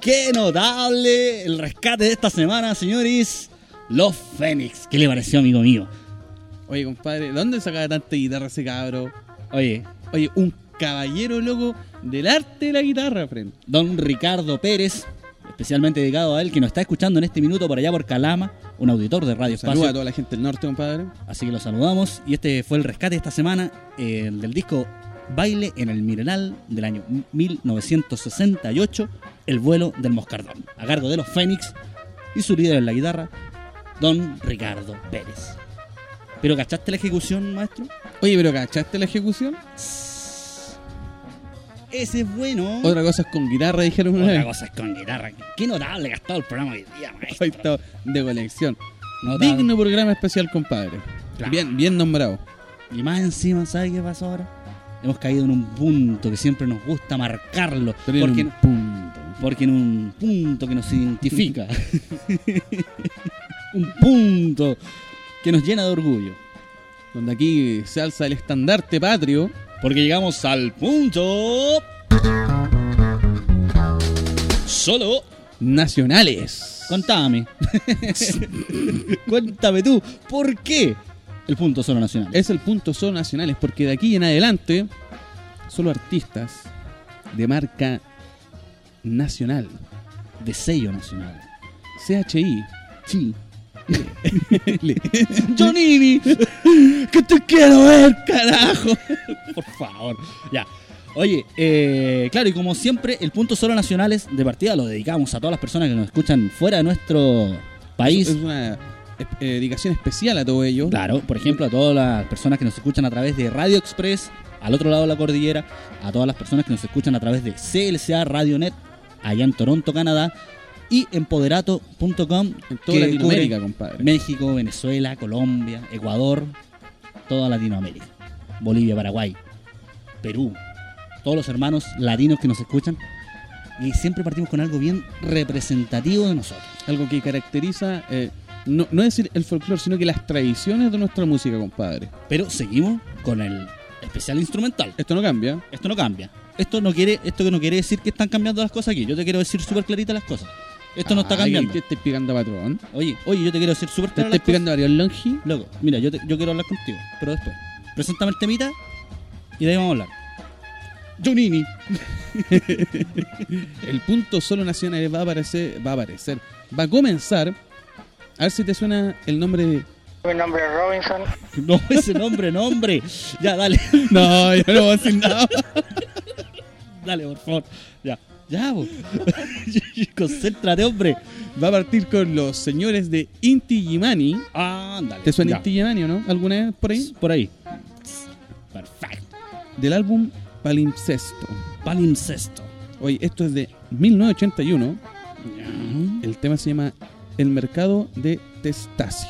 ¡Qué notable el rescate de esta semana, señores! Los Fénix. ¿Qué le pareció, amigo mío? Oye, compadre, ¿de dónde sacaba tanta guitarra ese cabro? Oye, Oye, un caballero loco del arte de la guitarra, friend. don Ricardo Pérez, especialmente dedicado a él, que nos está escuchando en este minuto por allá por Calama, un auditor de Radio Saluda a Espacio. toda la gente del norte, compadre. Así que lo saludamos. Y este fue el rescate de esta semana, eh, el del disco Baile en el Mineral del año mil novecientos sesenta y ocho, El vuelo del moscardón, a cargo de los Fénix y su líder en la guitarra, don Ricardo Pérez. ¿Pero cachaste la ejecución, maestro? Oye, pero ¿cachaste la ejecución? Ese es bueno. Otra cosa es con guitarra, dijeron una Otra vez. cosa es con guitarra. Qué notable gastado el programa hoy día, maestro. Ahí está, de conexión. Notable. Digno programa especial, compadre. Claro. Bien, bien nombrado. Y más encima, ¿sabes qué pasó ahora? Hemos caído en un punto que siempre nos gusta marcarlo. Pero en Porque, un punto. porque en un punto que nos identifica. Un punto que nos llena de orgullo. Donde aquí se alza el estandarte patrio. Porque llegamos al punto. Solo. Nacionales. Contame. Cuéntame tú, ¿por qué el punto solo nacional? Es el punto solo nacionales, porque de aquí en adelante, solo artistas de marca nacional. De sello nacional. C H I. Sí. Le- Jonini, ¡Que te quiero ver, carajo! por favor. Ya. Oye, eh, claro, y como siempre, el punto solo nacionales de partida lo dedicamos a todas las personas que nos escuchan fuera de nuestro país. Es una eh, dedicación especial a todo ello. Claro, por ejemplo, a todas las personas que nos escuchan a través de Radio Express, al otro lado de la cordillera, a todas las personas que nos escuchan a través de C L C A Radio Net, allá en Toronto, Canadá, y empoderato punto com, En toda que Latinoamérica, cubre compadre. México, Venezuela, Colombia, Ecuador, toda Latinoamérica, Bolivia, Paraguay, Perú, todos los hermanos latinos que nos escuchan, y siempre partimos con algo bien representativo de nosotros. Algo que caracteriza, eh, no, no es decir el folclore, sino que las tradiciones de nuestra música, compadre. Pero seguimos con el especial instrumental. Esto no cambia. Esto no cambia. Esto no quiere, esto que no quiere decir que están cambiando las cosas aquí. Yo te quiero decir súper claritas las cosas. Esto no está Ay, cambiando. ¿qué te estoy picando, patrón? Oye, oye, yo te quiero decir súper ¿Te claras estoy las cosas. picando varios longi? Loco, mira, yo, te- yo quiero hablar contigo, pero después. Preséntame el temita y de ahí vamos a hablar. Jonini. El punto solo nacional va a aparecer, va a aparecer, va a comenzar. A ver si te suena el nombre de... Mi nombre es Robinson. No, ese nombre, nombre. Ya, dale. No, yo no voy a decir nada. Dale, por favor. Ya. Ya, vos. Concéntrate, hombre. Va a partir con los señores de Inti Illimani. Ah, dale. ¿Te suena Ya. Inti Illimani o no? ¿Alguna vez por ahí? Por ahí. Perfecto. Del álbum Palimpsesto. Palimpsesto. Oye, esto es de mil novecientos ochenta y uno. Ya. El tema se llama El mercado de Testacio.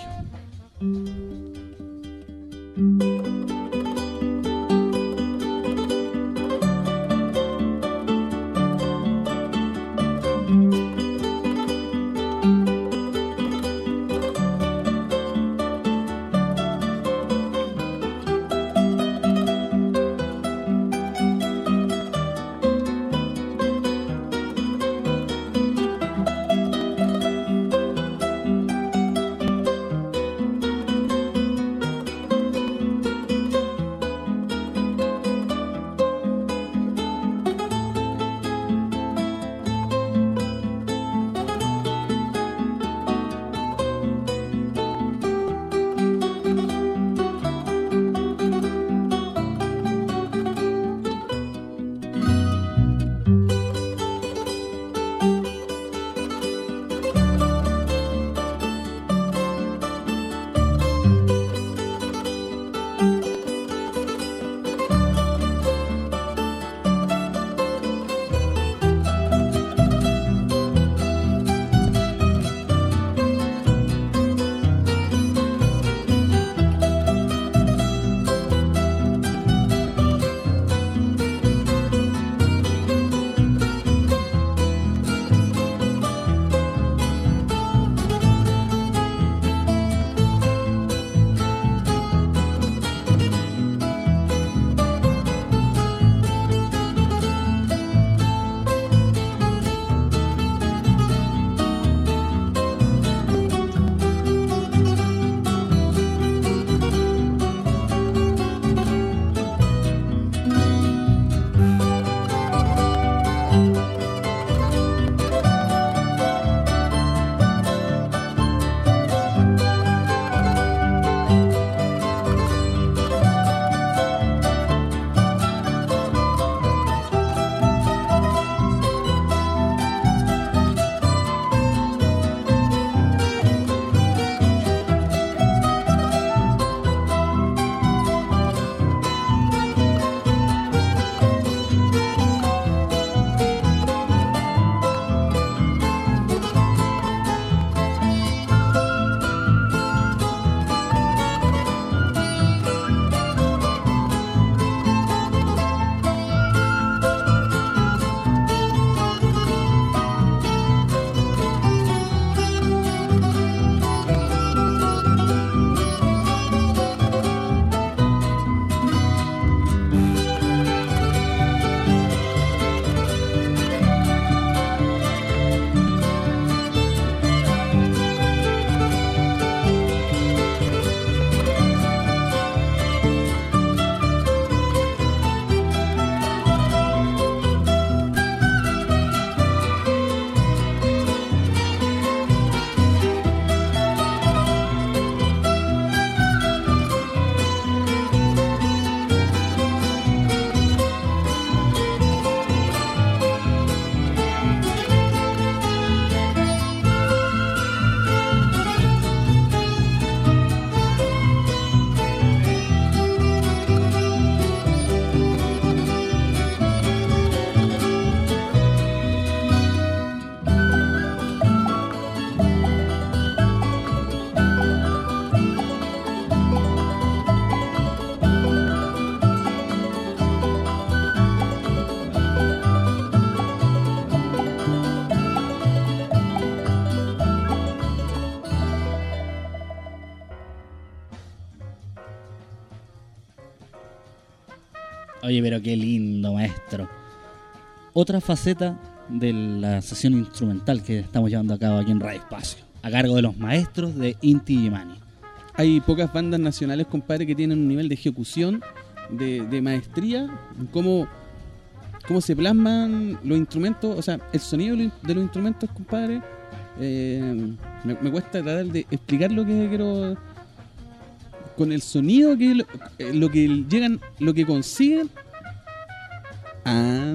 Oye, pero qué lindo, maestro. Otra faceta de la sesión instrumental que estamos llevando a cabo aquí en Radio Espacio, a cargo de los maestros de Inti Illimani. Hay pocas bandas nacionales, compadre, que tienen un nivel de ejecución, de, de maestría, cómo, cómo se plasman los instrumentos, o sea, el sonido de los instrumentos, compadre. Eh, me, me cuesta tratar de explicar lo que quiero con el sonido, que lo, eh, lo que llegan, lo que consiguen. Ah,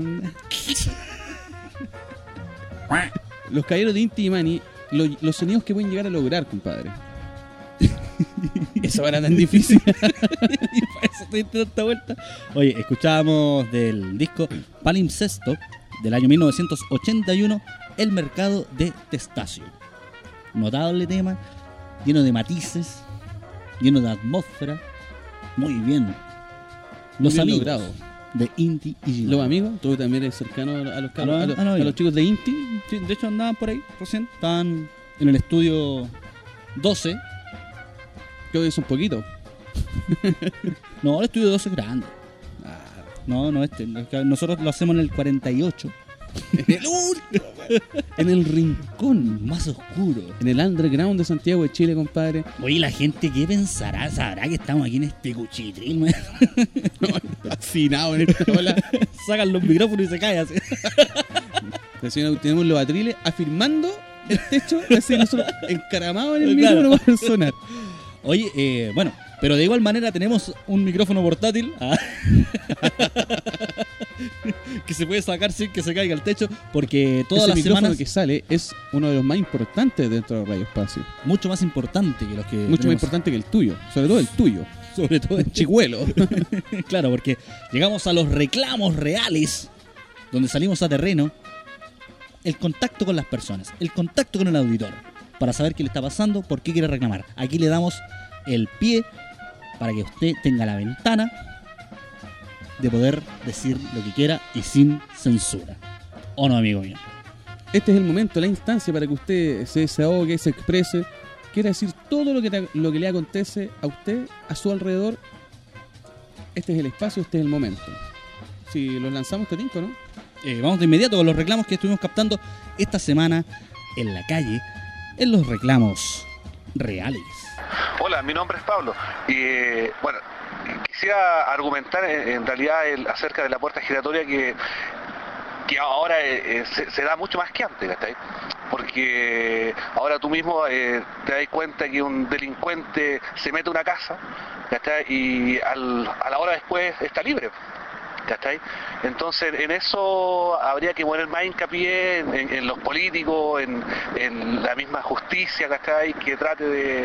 los caballeros de Inti Illimani, lo, los sonidos que pueden llegar a lograr, compadre. Eso era tan difícil. Y para eso estoy dando esta vuelta. Oye, escuchábamos del disco Palimpsesto del año mil novecientos ochenta y uno, El mercado de Testaccio. Notable tema, lleno de matices, lleno de atmósfera. Muy bien. Los Muy bien amigos logrado. de Inti Illimani. Los amigos, tú también eres cercano a los, a los, A los- a los- a los- a los chicos de Inti. Sí, de hecho andaban por ahí recién. Estaban en el estudio doce. Creo que son poquitos. No, el estudio doce es grande. No, no, este. Nosotros lo hacemos en el cuarenta y ocho. En el último, en el rincón, Más oscuro. en el underground de Santiago de Chile, compadre. Oye, la gente, ¿qué pensará? ¿Sabrá que estamos aquí en este cuchitril, man? Fascinado en esta ola. Sacan los micrófonos y se cae así. Recién tenemos los atriles afirmando el techo, así nosotros encaramados en el Claro. micrófono para sonar. Oye, eh, bueno, pero de igual manera tenemos un micrófono portátil ah, que se puede sacar sin que se caiga el techo, porque todas Ese las micrófono semanas que sale es uno de los más importantes dentro de Radio Espacio. mucho más importante que los que Mucho más tenemos, importante que el tuyo, sobre todo el tuyo. sobre todo en Chicuelo. Claro, porque llegamos a los reclamos reales, donde salimos a terreno, el contacto con las personas, el contacto con el auditor, para saber qué le está pasando, por qué quiere reclamar. Aquí le damos el pie para que usted tenga la ventana de poder decir lo que quiera y sin censura. ¿O no, amigo mío? Este es el momento, la instancia para que usted se desahogue, se exprese, quiera decir todo lo que, te- lo que le acontece a usted, a su alrededor. Este es el espacio, este es el momento. Si los lanzamos, te tinco, ¿no? Eh, vamos de inmediato con los reclamos que estuvimos captando esta semana en la calle, en los reclamos reales. Hola, mi nombre es Pablo. Y eh, bueno, quisiera argumentar en, en realidad el- acerca de la puerta giratoria que, que ahora eh, eh, se, se da mucho más que antes, ¿cachai? Porque ahora tú mismo eh, te das cuenta que un delincuente se mete a una casa, ¿cachai? Y al- a la hora después está libre. ¿Cachai? Entonces en eso habría que poner más hincapié en, en- en los políticos, en, en la misma justicia, ¿cachai? Que trate de,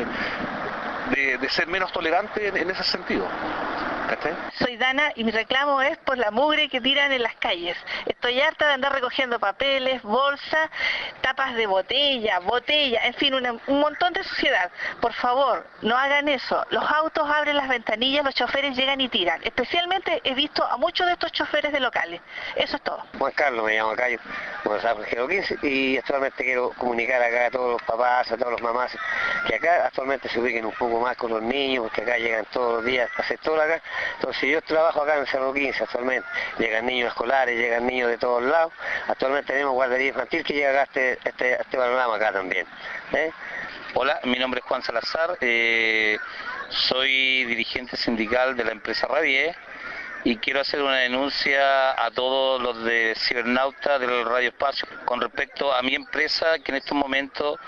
de, de ser menos tolerante en, en ese sentido. ¿Cachai? Soy Dana y mi reclamo es por la mugre que tiran en las calles. Estoy harta de andar recogiendo papeles, bolsas, tapas de botella, botella, en fin, una- un montón de suciedad. Por favor, no hagan eso. Los autos abren las ventanillas, los choferes llegan y tiran. Especialmente he visto a muchos de estos choferes de locales. Eso es todo. Juan Carlos, me llamo Cayo, Gonzalo Gero quince, y actualmente quiero comunicar acá a todos los papás, a todos los mamás, que acá actualmente se ubiquen un poco más con los niños, porque acá llegan todos los días a sector acá. Entonces yo trabajo acá en Cerro quince actualmente, llegan niños escolares, llegan niños de todos lados. Actualmente tenemos guardería infantil que llega acá a este, este, este panorama acá también. ¿eh? Hola, mi nombre es Juan Salazar, eh, soy dirigente sindical de la empresa Radie y quiero hacer una denuncia a todos los de cibernauta del Radio Espacio con respecto a mi empresa que en estos momentos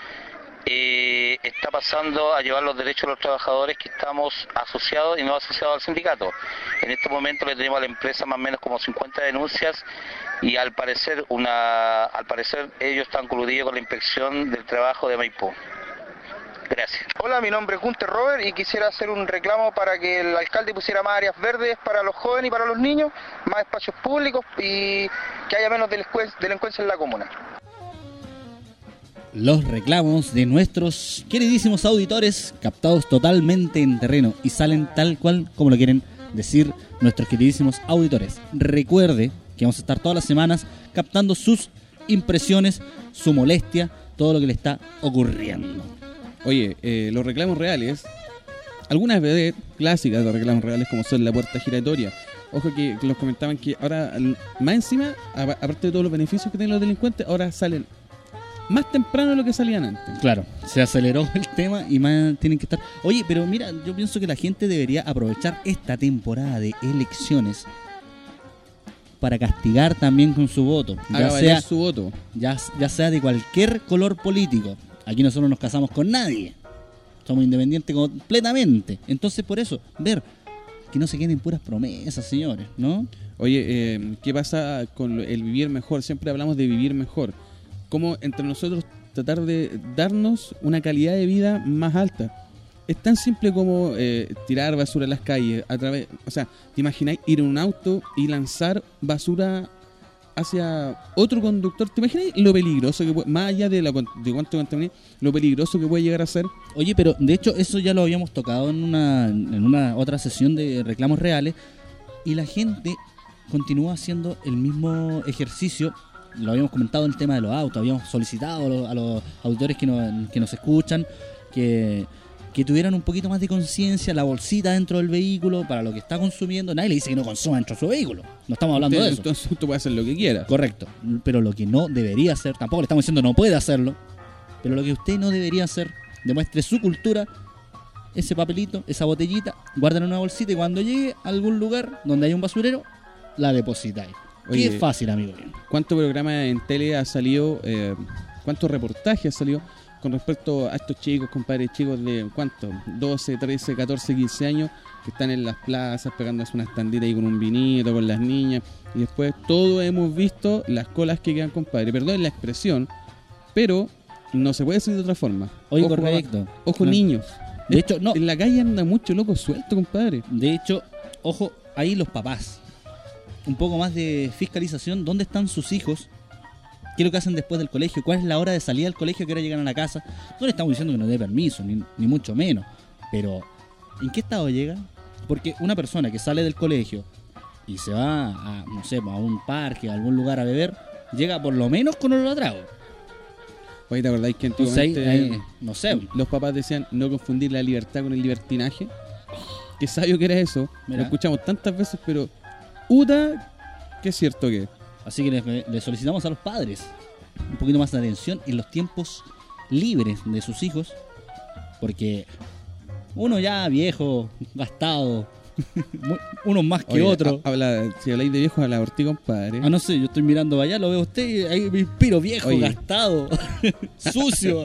eh, está pasando a llevar los derechos de los trabajadores que estamos asociados y no asociados al sindicato. En estos momentos le tenemos a la empresa más o menos como cincuenta denuncias y al parecer una al parecer ellos están coludidos con la inspección del trabajo de Maipú. Gracias. Hola, mi nombre es Gunter Robert y quisiera hacer un reclamo para que el alcalde pusiera más áreas verdes para los jóvenes y para los niños, más espacios públicos y que haya menos delincu- delincuencia en la comuna. Los reclamos de nuestros queridísimos auditores captados totalmente en terreno y salen tal cual como lo quieren decir nuestros queridísimos auditores. Recuerde que vamos a estar todas las semanas captando sus impresiones, su molestia, todo lo que le está ocurriendo. Oye, eh, los reclamos reales, algunas vedettes clásicas de reclamos reales como son la puerta giratoria Ojo que los comentaban que ahora, más encima, a- aparte de todos los beneficios que tienen los delincuentes, ahora salen más temprano de lo que salían antes. Claro, se aceleró el tema y más tienen que estar... Oye, pero mira, yo pienso que la gente debería aprovechar esta temporada de elecciones para castigar también con su voto. Haga Ya valer sea, su voto. ya, ya sea de cualquier color político. Aquí nosotros no nos casamos con nadie. Somos independientes completamente. Entonces, por eso, ver que no se queden puras promesas, señores, ¿no? Oye, eh, ¿qué pasa con lo- el vivir mejor? Siempre hablamos de vivir mejor. Cómo entre nosotros tratar de darnos una calidad de vida más alta. Es tan simple como eh, tirar basura en las calles, a través, o sea, ¿te imagináis ir en un auto y lanzar basura hacia otro conductor? ¿Te imagináis lo peligroso que puede, más allá de, la, con- de cuánto contamina, lo peligroso que puede llegar a ser? Oye, pero de hecho eso ya lo habíamos tocado en una, en una otra sesión de reclamos reales y la gente continúa haciendo el mismo ejercicio. Lo habíamos comentado en el tema de los autos, habíamos solicitado a los, a los auditores que nos, que nos escuchan que, que tuvieran un poquito más de conciencia, la bolsita dentro del vehículo para lo que está consumiendo. Nadie le dice que no consuma dentro de su vehículo, no estamos hablando de eso. Entonces tú puedes hacer lo que quieras. Correcto, pero lo que no debería hacer, tampoco le estamos diciendo no puede hacerlo, pero lo que usted no debería hacer, demuestre su cultura, ese papelito, esa botellita, guárdala en una bolsita y cuando llegue a algún lugar donde hay un basurero, la depositáis. Oye, Qué fácil, amigo mío. ¿Cuánto programa en tele ha salido, eh, cuántos reportajes ha salido con respecto a estos chicos, compadres, chicos de, ¿cuánto? doce, trece, catorce, quince años, que están en las plazas pegándose unas tanditas ahí con un vinito, con las niñas, y después todos hemos visto las colas que quedan, compadre. Perdón la expresión, pero no se puede decir de otra forma. Oye, Ojo, correcto. papá, Ojo, No. niños. De hecho, no. En la calle anda mucho loco suelto, compadre. De hecho, ojo, ahí los papás. Un poco más de fiscalización. ¿Dónde están sus hijos? ¿Qué es lo que hacen después del colegio? ¿Cuál es la hora de salida del colegio? ¿Qué hora llegan a la casa? No le estamos diciendo que no dé permiso, ni, ni mucho menos. Pero, ¿en qué estado llega? Porque una persona que sale del colegio y se va a, no sé, a un parque, a algún lugar a beber, llega por lo menos con olor a trago. Oye, ¿te acordáis que Entonces ahí, antiguamente ahí, no sé. los papás decían no confundir la libertad con el libertinaje? Qué sabio que era eso. Mira. Lo escuchamos tantas veces, pero Uta, qué es cierto que es. Así que le, le solicitamos a los padres un poquito más de atención en los tiempos libres de sus hijos, porque uno ya viejo, gastado, mu- unos más que Oye, otros. ha- habla, si habláis de viejos, habla por ti, compadre. Ah, no sé, yo estoy mirando para allá, lo veo a usted y ahí me inspiro, viejo, Oye. gastado, sucio.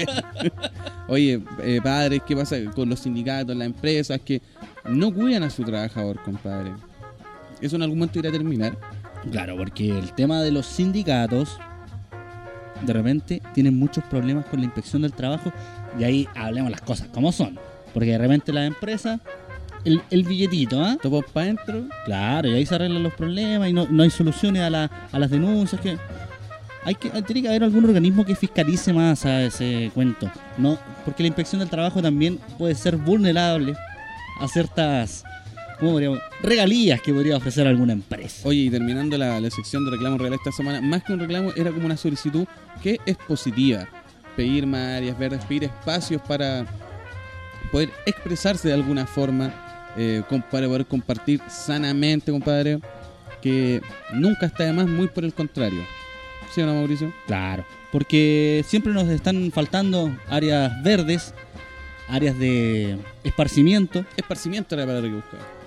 Oye, eh, padres, ¿qué pasa con los sindicatos, las empresas que no cuidan a su trabajador, compadre? Eso en algún momento irá a terminar. Claro, porque el tema de los sindicatos de repente tienen muchos problemas con la inspección del trabajo y ahí hablemos las cosas como son. Porque de repente las empresas, el, el billetito, ¿ah? Todos para adentro. Claro, y ahí se arreglan los problemas y no, no hay soluciones a, la, a las denuncias. Que hay que tiene que haber algún organismo que fiscalice más a ese cuento, no, porque la inspección del trabajo también puede ser vulnerable a ciertas, ¿cómo podríamos? Regalías que podría ofrecer alguna empresa. Oye, y terminando la, la sección de reclamos reales esta semana, más que un reclamo, era como una solicitud que es positiva. Pedir más áreas verdes, pedir espacios para poder expresarse de alguna forma, eh, com- para poder compartir sanamente, compadre, que nunca está de más, muy por el contrario. ¿Sí o no, Mauricio? Claro, porque siempre nos están faltando áreas verdes, áreas de esparcimiento. Esparcimiento era la palabra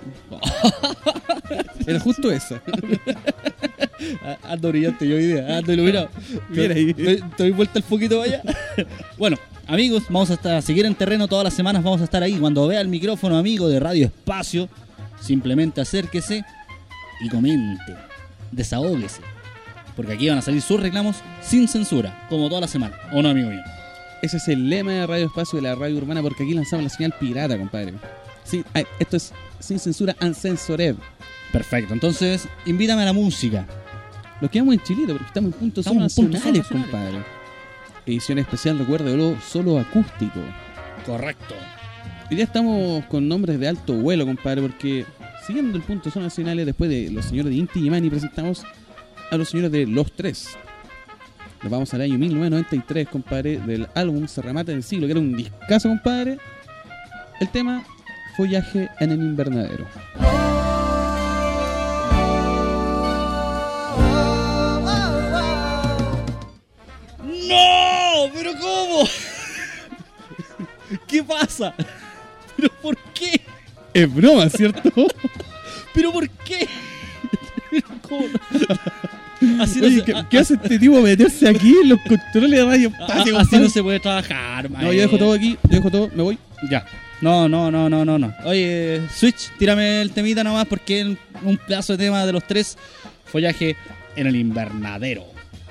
que buscaba. Era justo esa. Ando brillante yo hoy día, ando iluminado. Mira ahí. Estoy, estoy vuelta el foquito allá. Bueno, amigos, vamos a estar, seguir en terreno todas las semanas, vamos a estar ahí. Cuando vea el micrófono, amigo de Radio Espacio, simplemente acérquese y comente, desahóguese. Porque aquí van a salir sus reclamos sin censura, como toda la semana. ¿O no, amigo mío? Ese es el lema de Radio Espacio, de la radio urbana, porque aquí lanzamos la señal pirata, compadre. Sí, ay, esto es sin censura, uncensored. Perfecto, entonces invítame a la música. Nos quedamos en Chilito porque estamos en puntos Estamos en puntos nacionales, nacionales. compadre. Edición especial, recuérdelo, solo acústico. Correcto. Hoy día estamos con nombres de alto vuelo, compadre, porque siguiendo el punto son nacionales, después de los señores de Inti Illimani, presentamos a los señores de Los Tres. Nos vamos al año mil novecientos noventa y tres, compadre, del álbum Se Remata del Siglo, que era un discazo, compadre. El tema, Follaje en el Invernadero. ¡No! ¿Pero cómo? ¿Qué pasa? ¿Pero por qué? Es broma, ¿cierto? ¿Pero por qué? ¿Pero cómo? Así Oye, no se, ¿qué, a- ¿qué hace este tipo meterse aquí en los controles de radio? a- Pase, así compadre. no se puede trabajar, No, yo dejo todo aquí, yo dejo todo, me voy. Ya. No, no, no, no, no, no. Oye, Switch, tírame el temita nomás porque es un pedazo de tema de los tres. Follaje en el invernadero.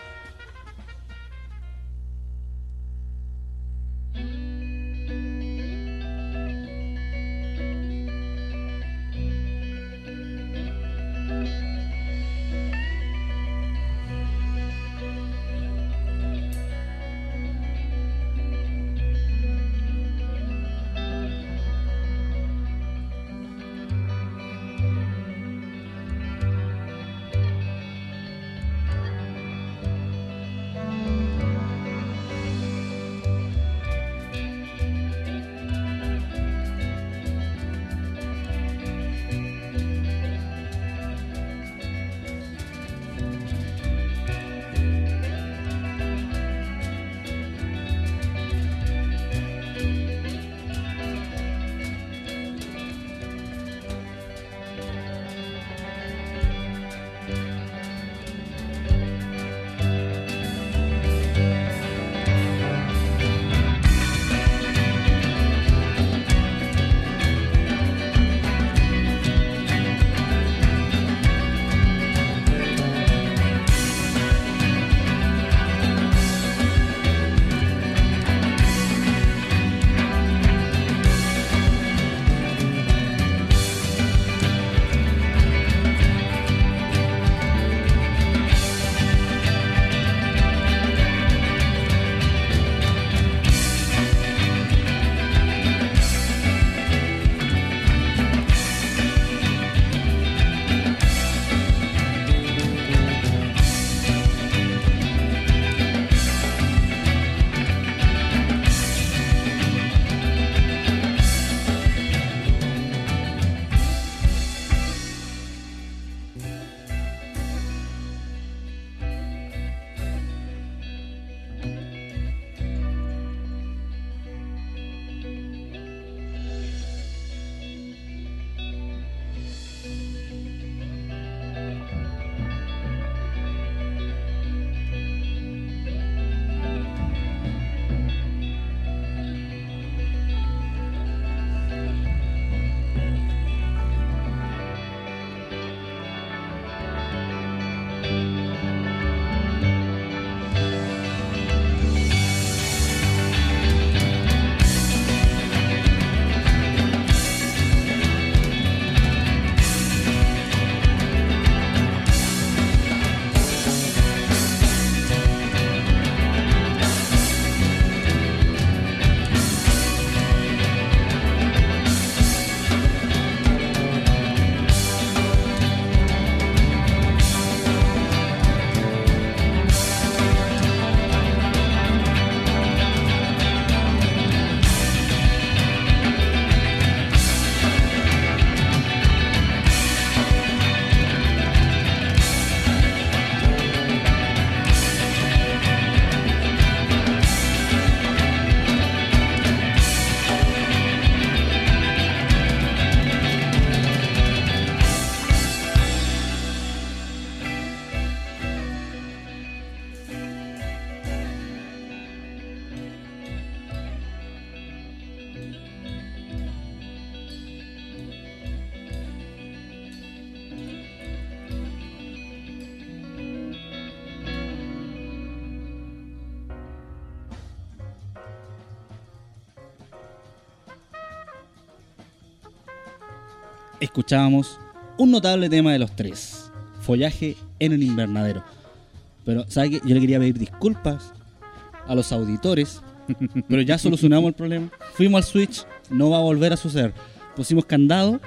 Escuchábamos un notable tema de los tres, Follaje en el invernadero. Pero, ¿sabe qué? Yo le quería pedir disculpas a los auditores, pero ya solucionamos el problema. Fuimos al Switch, no va a volver a suceder. Pusimos candado,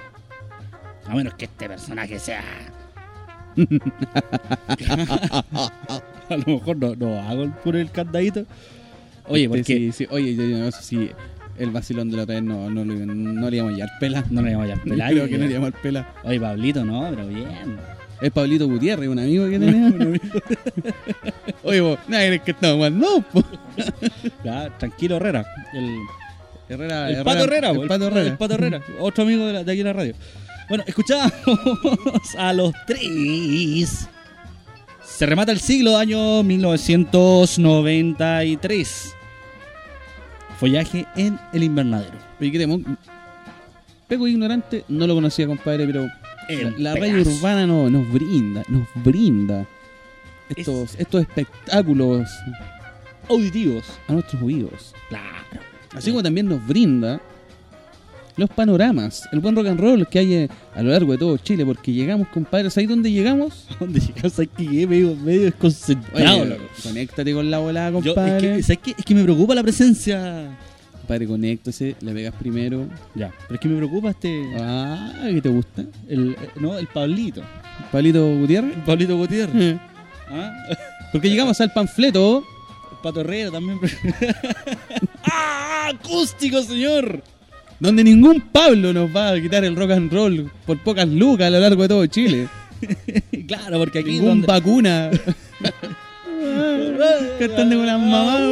a menos que este personaje sea... a lo mejor no, no hago el, por el candadito. Oye, porque... Sí, sí, oye, yo, yo, eso sí, el vacilón de la otra vez no, no, no, no le íbamos a llevar pela. No le íbamos a llevar pela. Creo que no le íbamos a llevar pela. Oye, Pablito, no, pero bien. Es Pablito Gutiérrez, un amigo que tenía. Oye, vos, nadie crees que estamos mal, no, po. Ya, tranquilo, Herrera. El, Herrera, el Herrera, Pato Herrera, el po, el, Pato Herrera. el Pato Herrera, otro amigo de, la, de aquí en la radio. Bueno, escuchábamos a los tres. Se remata el siglo, año mil novecientos noventa y tres. Follaje en el invernadero. Oye, queremos. Pego ignorante, no lo conocía, compadre, pero El la, la radio Pegaso. urbana no, nos brinda, nos brinda estos, estos espectáculos Auditivos. a nuestros oídos. Claro. Así como también nos brinda los panoramas, el buen rock and roll que hay eh, a lo largo de todo Chile, porque llegamos, compadres, ahí donde llegamos. ¿Dónde llegas aquí? Llegué medio, medio desconcentrado. Oye, loco. conéctate con la volada, Yo, es, compadre. que, ¿sabes qué? Es que me preocupa la presencia. Compadre, conéctase, le pegas primero. Ya, pero es que me preocupa este. Ah, ¿qué te gusta? El, eh, no, el Pablito. Pablito Gutiérrez. El Pablito Gutiérrez. ¿Ah? Porque llegamos al panfleto. El Pato Herrera también. ¡Ah! ¡Acústico, señor! Donde ningún Pablo nos va a quitar el rock and roll por pocas lucas a lo largo de todo Chile. Claro, porque aquí. Ningún donde- vacuna. Cantando con las mamás.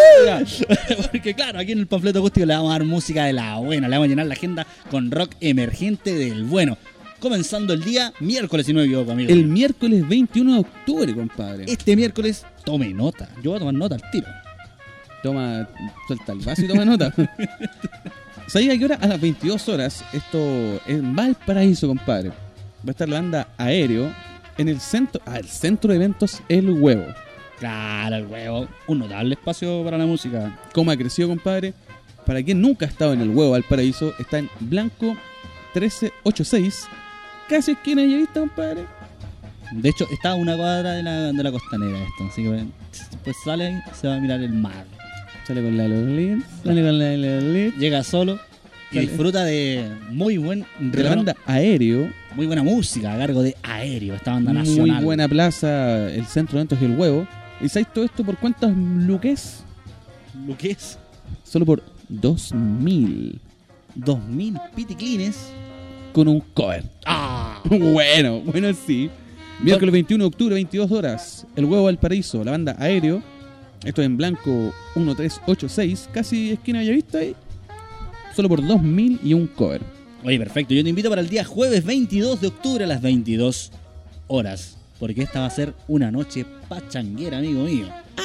Porque claro, aquí en el panfleto acústico le vamos a dar música de la buena, le vamos a llenar la agenda con rock emergente del bueno. Comenzando el día miércoles, si no me equivoco, amigo. El miércoles veintiuno de octubre, compadre. Este miércoles, tome nota. Yo voy a tomar nota al tiro. Toma, suelta el vaso y toma nota. ¿Sabía a qué hora? A las veintidós horas. Esto en Valparaíso, compadre. Va a estar la banda Aéreo en el centro, ah, el centro de eventos El Huevo. Claro, el huevo. Un notable espacio para la música. ¿Cómo ha crecido, compadre? Para quien nunca ha estado en El Huevo, Valparaíso, está en Blanco trece ochenta y seis. Casi esquina de Llavista, compadre. De hecho, está a una cuadra de la, de la costanera esto. Así que bueno, después sale y se va a mirar el mar. Sale con la Lolita, sale con la Lolita. Llega solo y Sale. disfruta de muy buen De la banda Aéreo. muy buena música a cargo de Aéreo, esta banda Muy nacional. buena plaza, el centro de eventos El Huevo. ¿Y sabes todo esto por cuántas luques? ¿Lo que es? Solo por dos mil. dos mil piticlines. Con un cover. ¡Ah! Bueno, bueno, sí. Miércoles veintiuno de octubre, veintidós horas. El Huevo Valparaíso, la banda Aéreo. Esto es en Blanco trece ochenta y seis, casi esquina de Bellavista ahí. Solo por dos mil y un cover. Oye, perfecto. Yo te invito para el día jueves veintidós de octubre a las veintidós horas. Porque esta va a ser una noche pachanguera, amigo mío.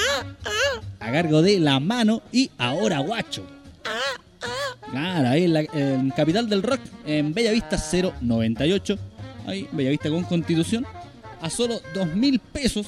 A cargo de La Mano y Ahora Guacho. Claro, ahí en la en capital del rock, en Bellavista cero noventa y ocho. Ahí, Bellavista con Constitución. A solo dos mil pesos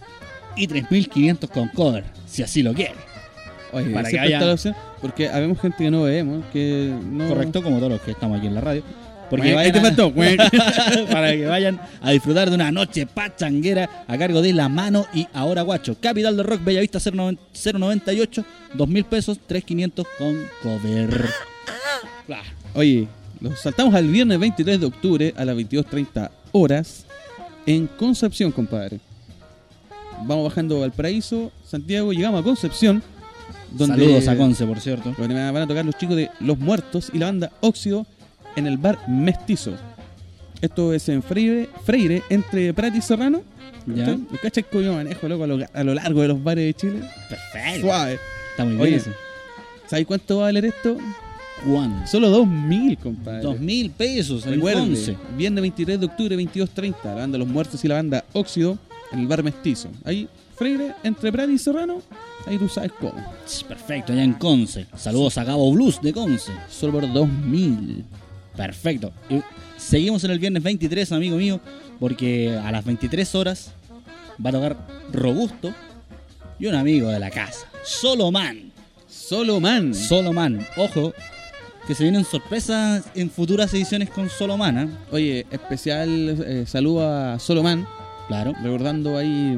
y tres mil quinientos con cover, si así lo quiere. Oye, Para que siempre haya- está la opción, porque habemos gente que no vemos, que no... Correcto, como todos los que estamos aquí en la radio. Porque Ahí vayan te a- faltó. para que vayan a disfrutar de una noche pachanguera a cargo de La Mano y Ahora Guacho. Capital del Rock, Bellavista cero noventa y ocho, dos mil pesos, tres mil quinientos con cover. Claro. Oye, nos saltamos al viernes veintitrés de octubre a las veintidós treinta horas en Concepción, compadre. Vamos bajando al Paraíso, Santiago, llegamos a Concepción. Donde Saludos a Conce, por cierto. donde van a tocar los chicos de Los Muertos y la banda Óxido en el bar Mestizo. Esto es en Freire, Freire entre Prat y Serrano. Ya. ¿Me cachai cómo yo manejo, loco, a lo, a lo largo de los bares de Chile? Perfecto. Suave. Está muy bien Oye, eso. ¿sabes cuánto va a valer esto? ¿Cuándo? Solo dos mil, compadre. Dos mil pesos en Recuerde, Conce. viernes veintitrés de octubre, veintidós treinta, la banda Los Muertos y la banda Óxido en el bar Mestizo. Ahí, Freire, entre Prat y Serrano, ahí tú sabes cómo. Perfecto, allá en Conce. Saludos a Gabo Blues de Conce. Solo por dos mil. Perfecto. Y seguimos en el viernes veintitrés, amigo mío, porque a las veintitrés horas va a tocar Robusto y un amigo de la casa, Soloman. Solo man. Soloman. Ojo, que se vienen sorpresas en futuras ediciones con Soloman, ¿eh? Oye, especial eh, saludo a Soloman, Claro. recordando ahí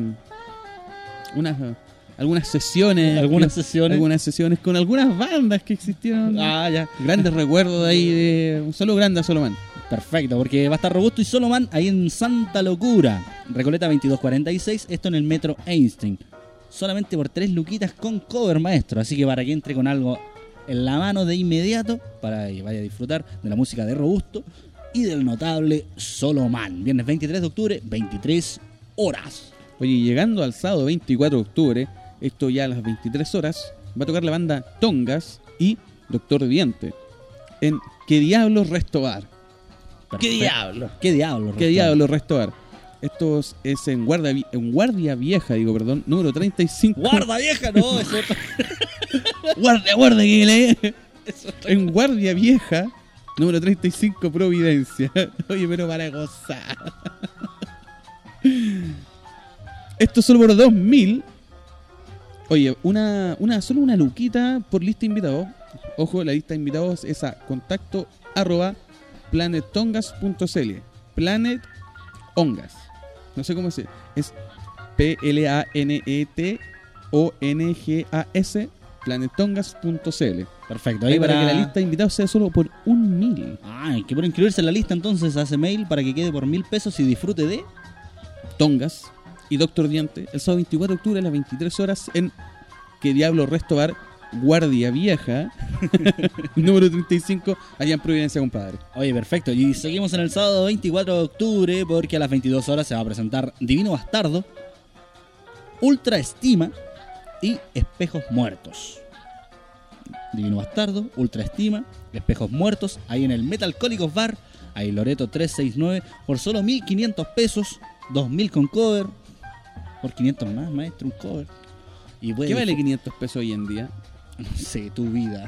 unas algunas sesiones. Algunas que- sesiones. Algunas sesiones con algunas bandas que existieron. Ah, ya. Grandes recuerdos de ahí de. Un saludo grande a Soloman. Perfecto, porque va a estar Robusto y Soloman ahí en Santa Locura. Recoleta veintidós cuarenta y seis, esto en el Metro Einstein. Solamente por tres luquitas con cover, maestro. Así que para que entre con algo en la mano de inmediato, para que vaya a disfrutar de la música de Robusto y del notable Solomán. Viernes veintitrés de octubre, veintitrés horas. Oye, llegando al sábado veinticuatro de octubre, esto ya a las veintitrés horas, va a tocar la banda Tongas y Doctor Diente en ¿Qué Diablos Resto Bar? ¿Qué diablo? ¿Qué diablo? ¿Qué Diablos Resto Bar? Esto es- es en Guardia, Vi- en Guardia Vieja, digo, perdón, número treinta y cinco. Guarda vieja, no, es otro. Guardia, guardia, que le... En Guardia Vieja, número treinta y cinco, Providencia. Oye, pero para gozar. Esto solo por dos mil. Oye, una, una, solo una luquita por lista de invitados. Ojo, la lista de invitados es a contacto arroba planetongas punto c l. Planet Ongas. No sé cómo se es P L A N E T O N G A S planetongas punto c l. Perfecto, Ahí ahí para para que la lista de invitados sea solo por un mil. Ay, que por inscribirse en la lista entonces hace mail para que quede por mil pesos y disfrute de... Tongas y Doctor Diente el sábado veinticuatro de octubre a las veintitrés horas en ¿Qué Diablo Resto Bar? Guardia Vieja número treinta y cinco allá en Providencia, compadre. Oye, perfecto. Y seguimos en el sábado veinticuatro de octubre porque a las veintidós horas se va a presentar Divino Bastardo, Ultra Estima y Espejos Muertos. Divino Bastardo, Ultra Estima, Espejos Muertos, ahí en el Metalcólicos Bar, ahí Loreto trescientos sesenta y nueve, por solo mil quinientos pesos, dos mil con cover, por quinientos más, maestro, un cover. Y puede ¿Qué vale disfr- quinientos pesos hoy en día? No sé, tu vida.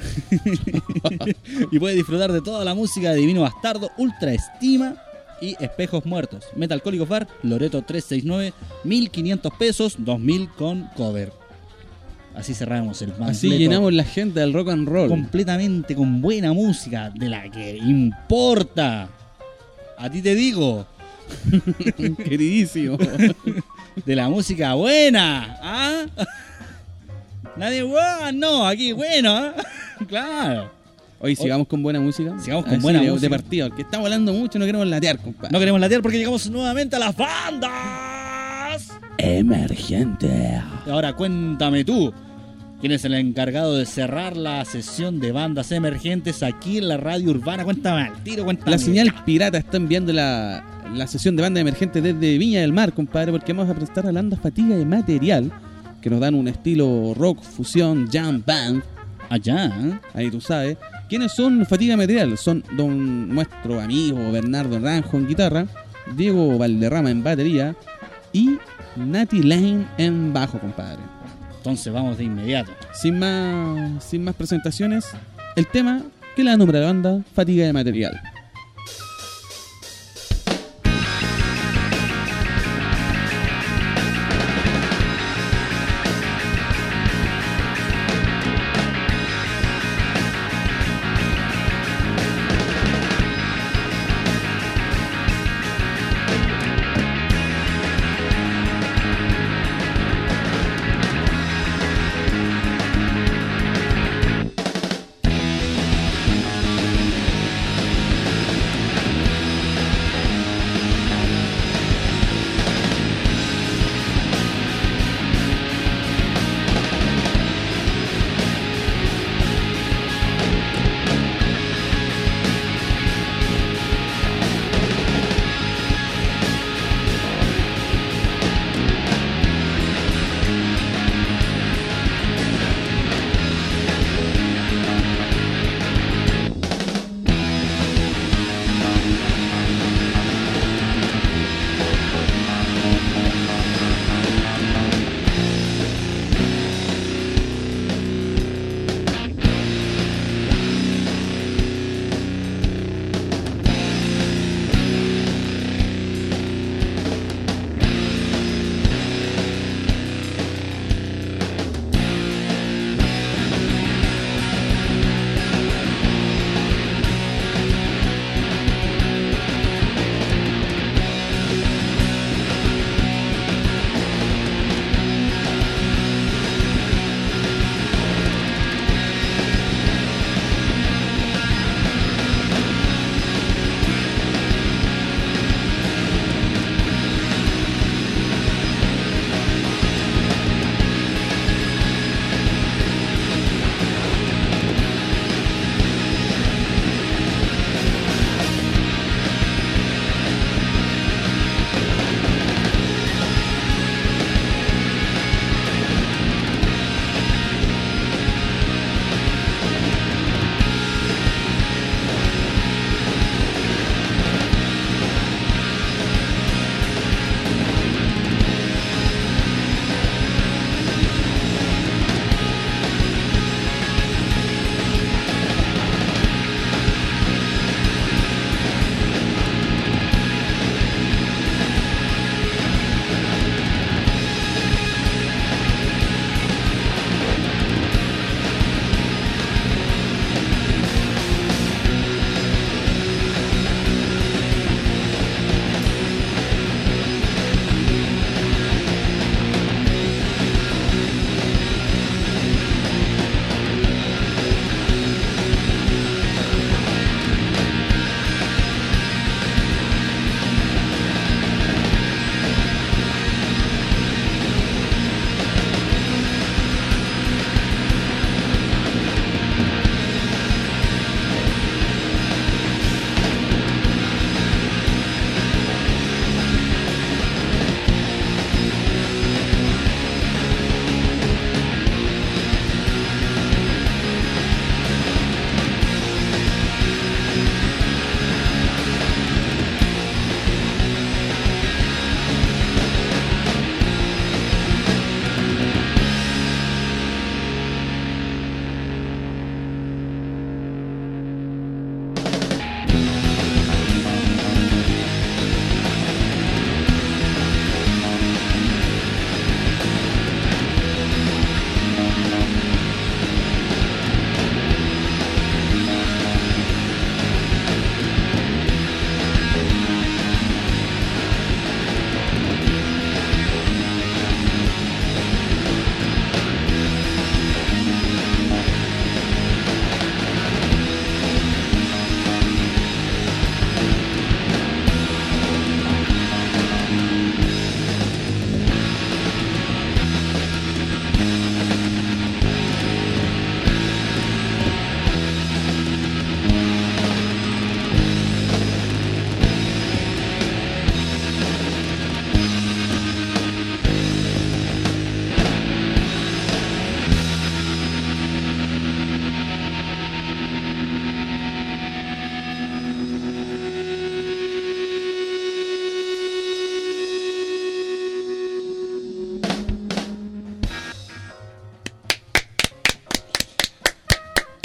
Y puedes disfrutar de toda la música de Divino Bastardo, Ultra Estima y Espejos Muertos. Metalcólicos Bar, Loreto trescientos sesenta y nueve, mil quinientos pesos, dos mil con cover. Así cerramos el panfleto. Así llenamos la gente del rock and roll. Completamente con buena música, de la que importa. A ti te digo, Queridísimo. de la música buena. ¿Ah? Nadie, "Guau, no, aquí bueno, ¿ah?". Claro. Hoy sigamos con buena música. Sigamos con Así buena de, música. De partido. Porque estamos hablando mucho, no queremos latear, compadre. No queremos latear porque llegamos nuevamente a las bandas Emergente. Ahora cuéntame tú, ¿quién es el encargado de cerrar la sesión de bandas emergentes aquí en la radio urbana? Cuéntame al tiro, cuéntame. La señal pirata está enviando la, la sesión de banda emergente desde Viña del Mar, compadre, porque vamos a presentar a la banda Fatiga de Material, que nos dan un estilo rock, fusión, jam band. Allá, ¿eh? Ahí tú sabes. ¿Quiénes son Fatiga de Material? Son don nuestro amigo Bernardo Ranjo en guitarra, Diego Valderrama en batería y Nati Lane en bajo, compadre. Entonces vamos de inmediato. Sin más, sin más presentaciones, el tema que la nombra la banda Fatiga de Material. Thank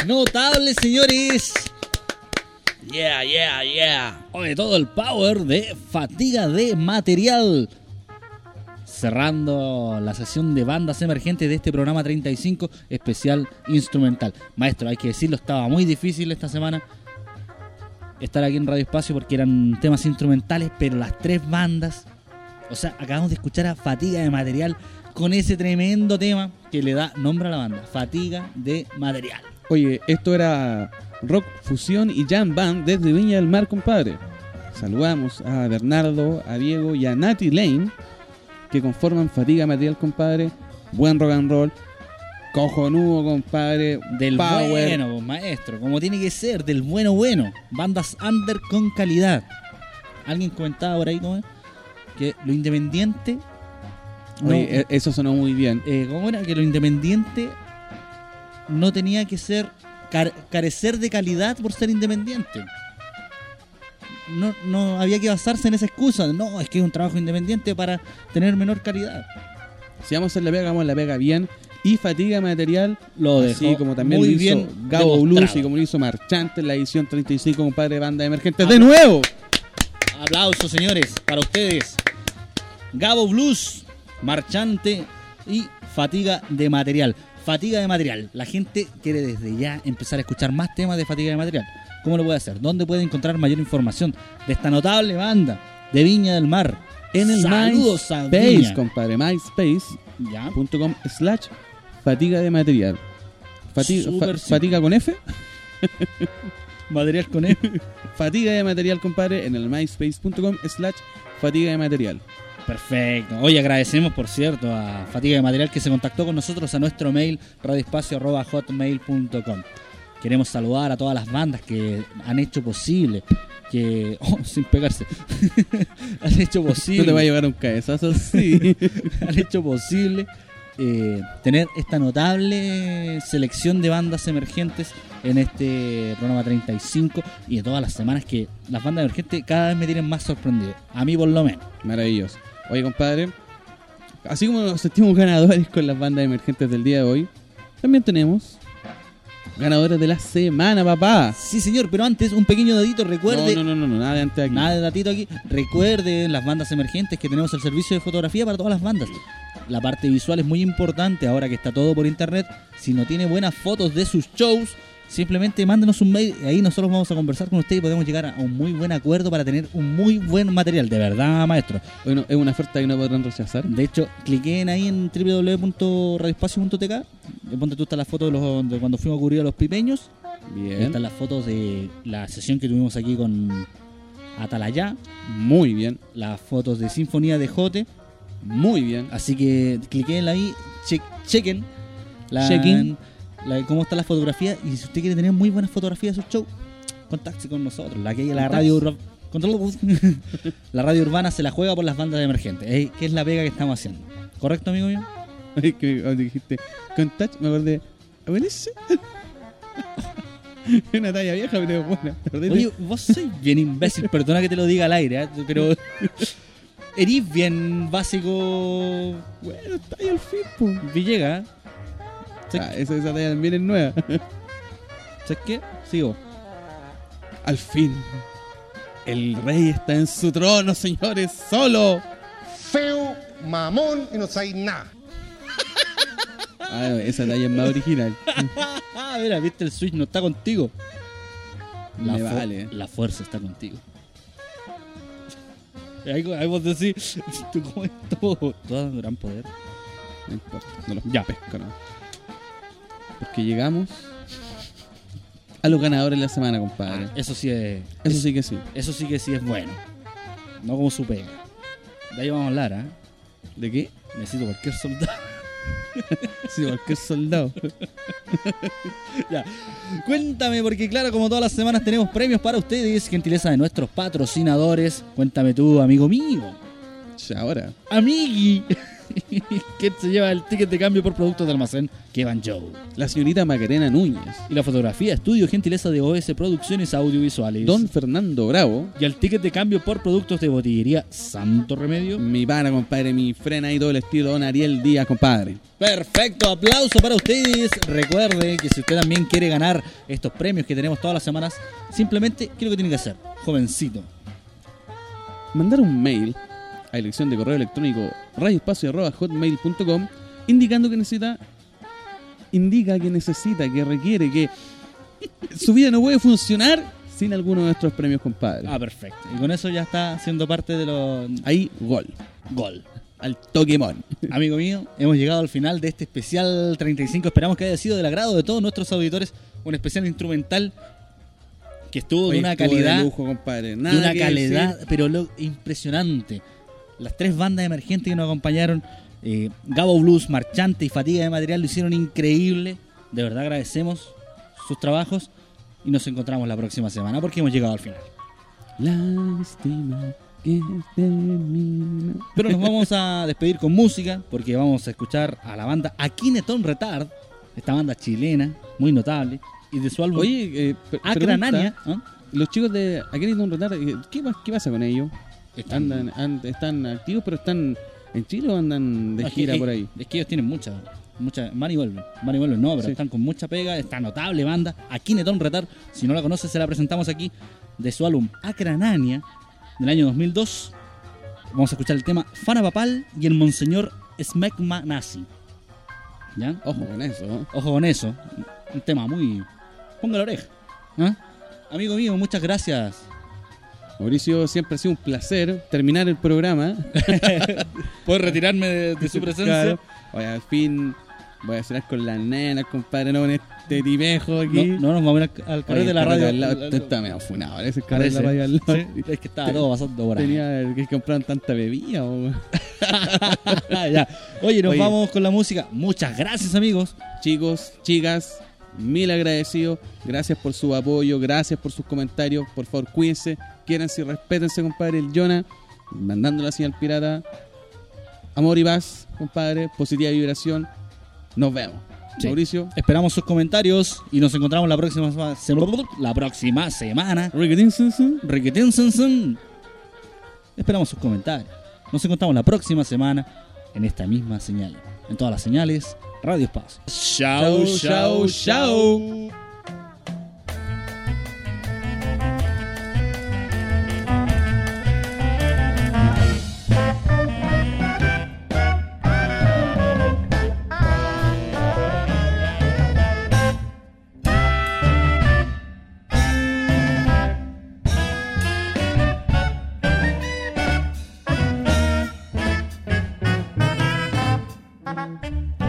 Notable, señores. Yeah, yeah, yeah. Oye, todo el power de Fatiga de Material. Cerrando la sesión de bandas emergentes de este programa treinta y cinco especial instrumental. Maestro, hay que decirlo, estaba muy difícil esta semana estar aquí en Radio Espacio porque eran temas instrumentales, pero las tres bandas, o sea, acabamos de escuchar a Fatiga de Material con ese tremendo tema que le da nombre a la banda, Fatiga de Material. Oye, esto era rock, fusión y jam band desde Viña del Mar, compadre. Saludamos a Bernardo, a Diego y a Nati Lane, que conforman Fatiga de Material, compadre. Buen rock and roll, cojonudo, compadre. Del power. bueno, pues, maestro, como tiene que ser, del bueno bueno. Bandas under con calidad. Alguien comentaba por ahí, ¿no? Que lo independiente... No, Oye, eso sonó muy bien. eh, ¿Cómo era? Que lo independiente no tenía que ser car- carecer de calidad por ser independiente. No, no había que basarse en esa excusa. No, es que es un trabajo independiente para tener menor calidad. Si vamos a hacer la pega, vamos a la pega bien. Y Fatiga de Material, Lo así dejó como también muy lo hizo bien Gabo demostrado. Blues y como lo hizo Marchante en la edición treinta y cinco, compadre, de Banda Emergentes. ¡De nuevo! Aplausos, señores, para ustedes. Gabo Blues, Marchante y Fatiga de Material. Fatiga de Material. La gente quiere desde ya empezar a escuchar más temas de Fatiga de Material. ¿Cómo lo puede hacer? ¿Dónde puede encontrar mayor información de esta notable banda de Viña del Mar? En el Saludos a MySpace, Viña. compadre, myspace Ya. punto com slash Fatiga de Material. Fatiga, Súper fa- simple. fatiga con F. Material con él. Fatiga de Material, compadre, en el myspace punto com slash Fatiga de Material. Perfecto. Hoy agradecemos, por cierto, a Fatiga de Material que se contactó con nosotros a nuestro mail radioespacio arroba hotmail punto com. Queremos saludar a todas las bandas que han hecho posible que... Oh, sin pegarse. han hecho posible... No te va a llevar un cabezazo, sí. han hecho posible eh, tener esta notable selección de bandas emergentes en este programa treinta y cinco y de todas las semanas que las bandas emergentes cada vez me tienen más sorprendido. A mí por lo menos. Maravilloso. Oye, compadre, así como nos sentimos ganadores con las bandas emergentes del día de hoy, también tenemos ganadores de la semana, papá. Sí, señor, pero antes un pequeño dadito. Recuerde, No, no, no, no, no, nada de antes aquí. nada de datito aquí. Recuerden las bandas emergentes que tenemos el servicio de fotografía para todas las bandas. La parte visual es muy importante ahora que está todo por internet. Si no tiene buenas fotos de sus shows, simplemente mándenos un mail. Ahí nosotros vamos a conversar con usted y podemos llegar a un muy buen acuerdo para tener un muy buen material. De verdad, maestro. Bueno, es una oferta que no podrán rechazar. De hecho, cliquen ahí en doble u doble u doble u punto radioespacio punto t k. Ponte tú, está la foto de, los, de cuando fuimos a cubrir a los pipeños. Ahí Bien. están las fotos de la sesión que tuvimos aquí con Atalaya. Muy bien. Las fotos de Sinfonía de Jote. Muy bien. Así que cliquen ahí, che- chequen la, Chequen. la- cómo está la fotografía. Y si usted quiere tener muy buenas fotografías de su show, contacte con nosotros. La, que la, Contacte. radio, ur- control- la radio urbana se la juega por las bandas emergentes. Eh, que es la pega que estamos haciendo. ¿Correcto, amigo mío? Ay, que cuando dijiste con touch, me acordé. ¿Abuelice? Una talla vieja, pero buena. ¿Te acordás? Oye, vos sois bien imbécil. Perdona que te lo diga al aire, ¿eh? Pero erís bien básico. Bueno, está ahí al fin, po. Villegas. ¿eh? Ah, esa, esa talla también es nueva. ¿Sabes qué? Sigo. Al fin. El rey está en su trono, señores, solo. Feo, mamón y no sabéis nada. Ah, no, esa talla es más original. Ah, mira, viste, el Switch no está contigo. La, Me fu- vale. la fuerza está contigo. Ahí, ahí vos decís, tú como esto, todo gran poder. No importa, no los Ya. pesco, no. Porque llegamos a los ganadores de la semana, compadre. Eso sí es, Eso sí que sí. eso sí que sí es bueno. No como su pega. De ahí vamos a hablar, ¿ah? ¿De qué? Necesito cualquier soldado. Sí, cualquier soldado. Ya. Cuéntame, porque claro, como todas las semanas tenemos premios para ustedes, gentileza de nuestros patrocinadores. Cuéntame tú, amigo mío. Ya, ahora. Amigui. ¿Quién se lleva el ticket de cambio por productos de almacén? Kevan Joe. La señorita Macarena Núñez. Y la fotografía, estudio, gentileza de O S Producciones Audiovisuales. Don Fernando Bravo. Y el ticket de cambio por productos de botillería Santo Remedio. Mi pana, compadre, mi frena y todo el estilo, don Ariel Díaz, compadre. Perfecto, aplauso para ustedes. Recuerde que si usted también quiere ganar estos premios que tenemos todas las semanas, simplemente, ¿qué es lo que tiene que hacer? Jovencito. Mandar un mail a dirección de correo electrónico radioespacio arroba hotmail punto com indicando que necesita indica que necesita, que requiere, que su vida no puede funcionar sin alguno de nuestros premios, compadre. Ah, perfecto. Y con eso ya está siendo parte de los... Ahí, gol. Gol. Al Pokémon. Amigo mío, hemos llegado al final de este especial treinta y cinco. Esperamos que haya sido del agrado de todos nuestros auditores. Un especial instrumental que estuvo Oye, de una estuvo calidad... de lujo, compadre. Nada de una que calidad, decir. pero lo impresionante. Las tres bandas emergentes que nos acompañaron, eh, Gabo Blues, Marchante y Fatiga de Material, lo hicieron increíble. De verdad agradecemos sus trabajos y nos encontramos la próxima semana porque hemos llegado al final. Lástima que termina. Pero nos vamos a despedir con música porque vamos a escuchar a la banda Akineton Retard, esta banda chilena, muy notable, y de su álbum Oye, eh, pe- Acranania. pregunta, los chicos de Akineton Retard, eh, ¿qué, pa- ¿qué pasa con ellos? Están- Andan, and- ¿Están activos pero están en Chile o andan de Es que- gira es- por ahí? Es que ellos tienen mucha, mucha, van y vuelven, van y vuelven, no, pero Sí. están con mucha pega, esta notable banda, Akineton Retard, si no la conoces se la presentamos aquí, de su álbum Acranania, del año dos mil dos, vamos a escuchar el tema Fana Papal y el Monseñor Smegma Nazi, ¿ya? Ojo con eso, ¿no? Ojo con eso, un tema muy... Ponga la oreja, ¿ah? Amigo mío, muchas gracias. Mauricio, siempre ha sido un placer terminar el programa. Puedo retirarme de, de su presencia. Claro. Oye, al fin voy a cenar con las nenas, compadre, no con este tipejo aquí. No, no nos vamos a ir al, al carrete Oye, de la el radio. carrete al lado, al- al- esto está medio funado, ese carrete de la Parece. radio al lado. Sí, es que estaba todo pasando por ahí. Tenía que comprar tanta bebida. O... Ya. Oye, nos Oye. vamos con la música. Muchas gracias, amigos. Chicos, chicas, mil agradecidos. Gracias por su apoyo, gracias por sus comentarios. Por favor, cuídense, quiéranse y respétense, compadre. El Jonah, mandando la señal pirata. Amor y paz, compadre. Positiva vibración. Nos vemos. Sí. Mauricio. Esperamos sus comentarios y nos encontramos la próxima semana. La próxima semana. Riquetinsensen. Esperamos sus comentarios. Nos encontramos la próxima semana en esta misma señal. En todas las señales, Radio Espacio. Chao, chao, chao. Thank you.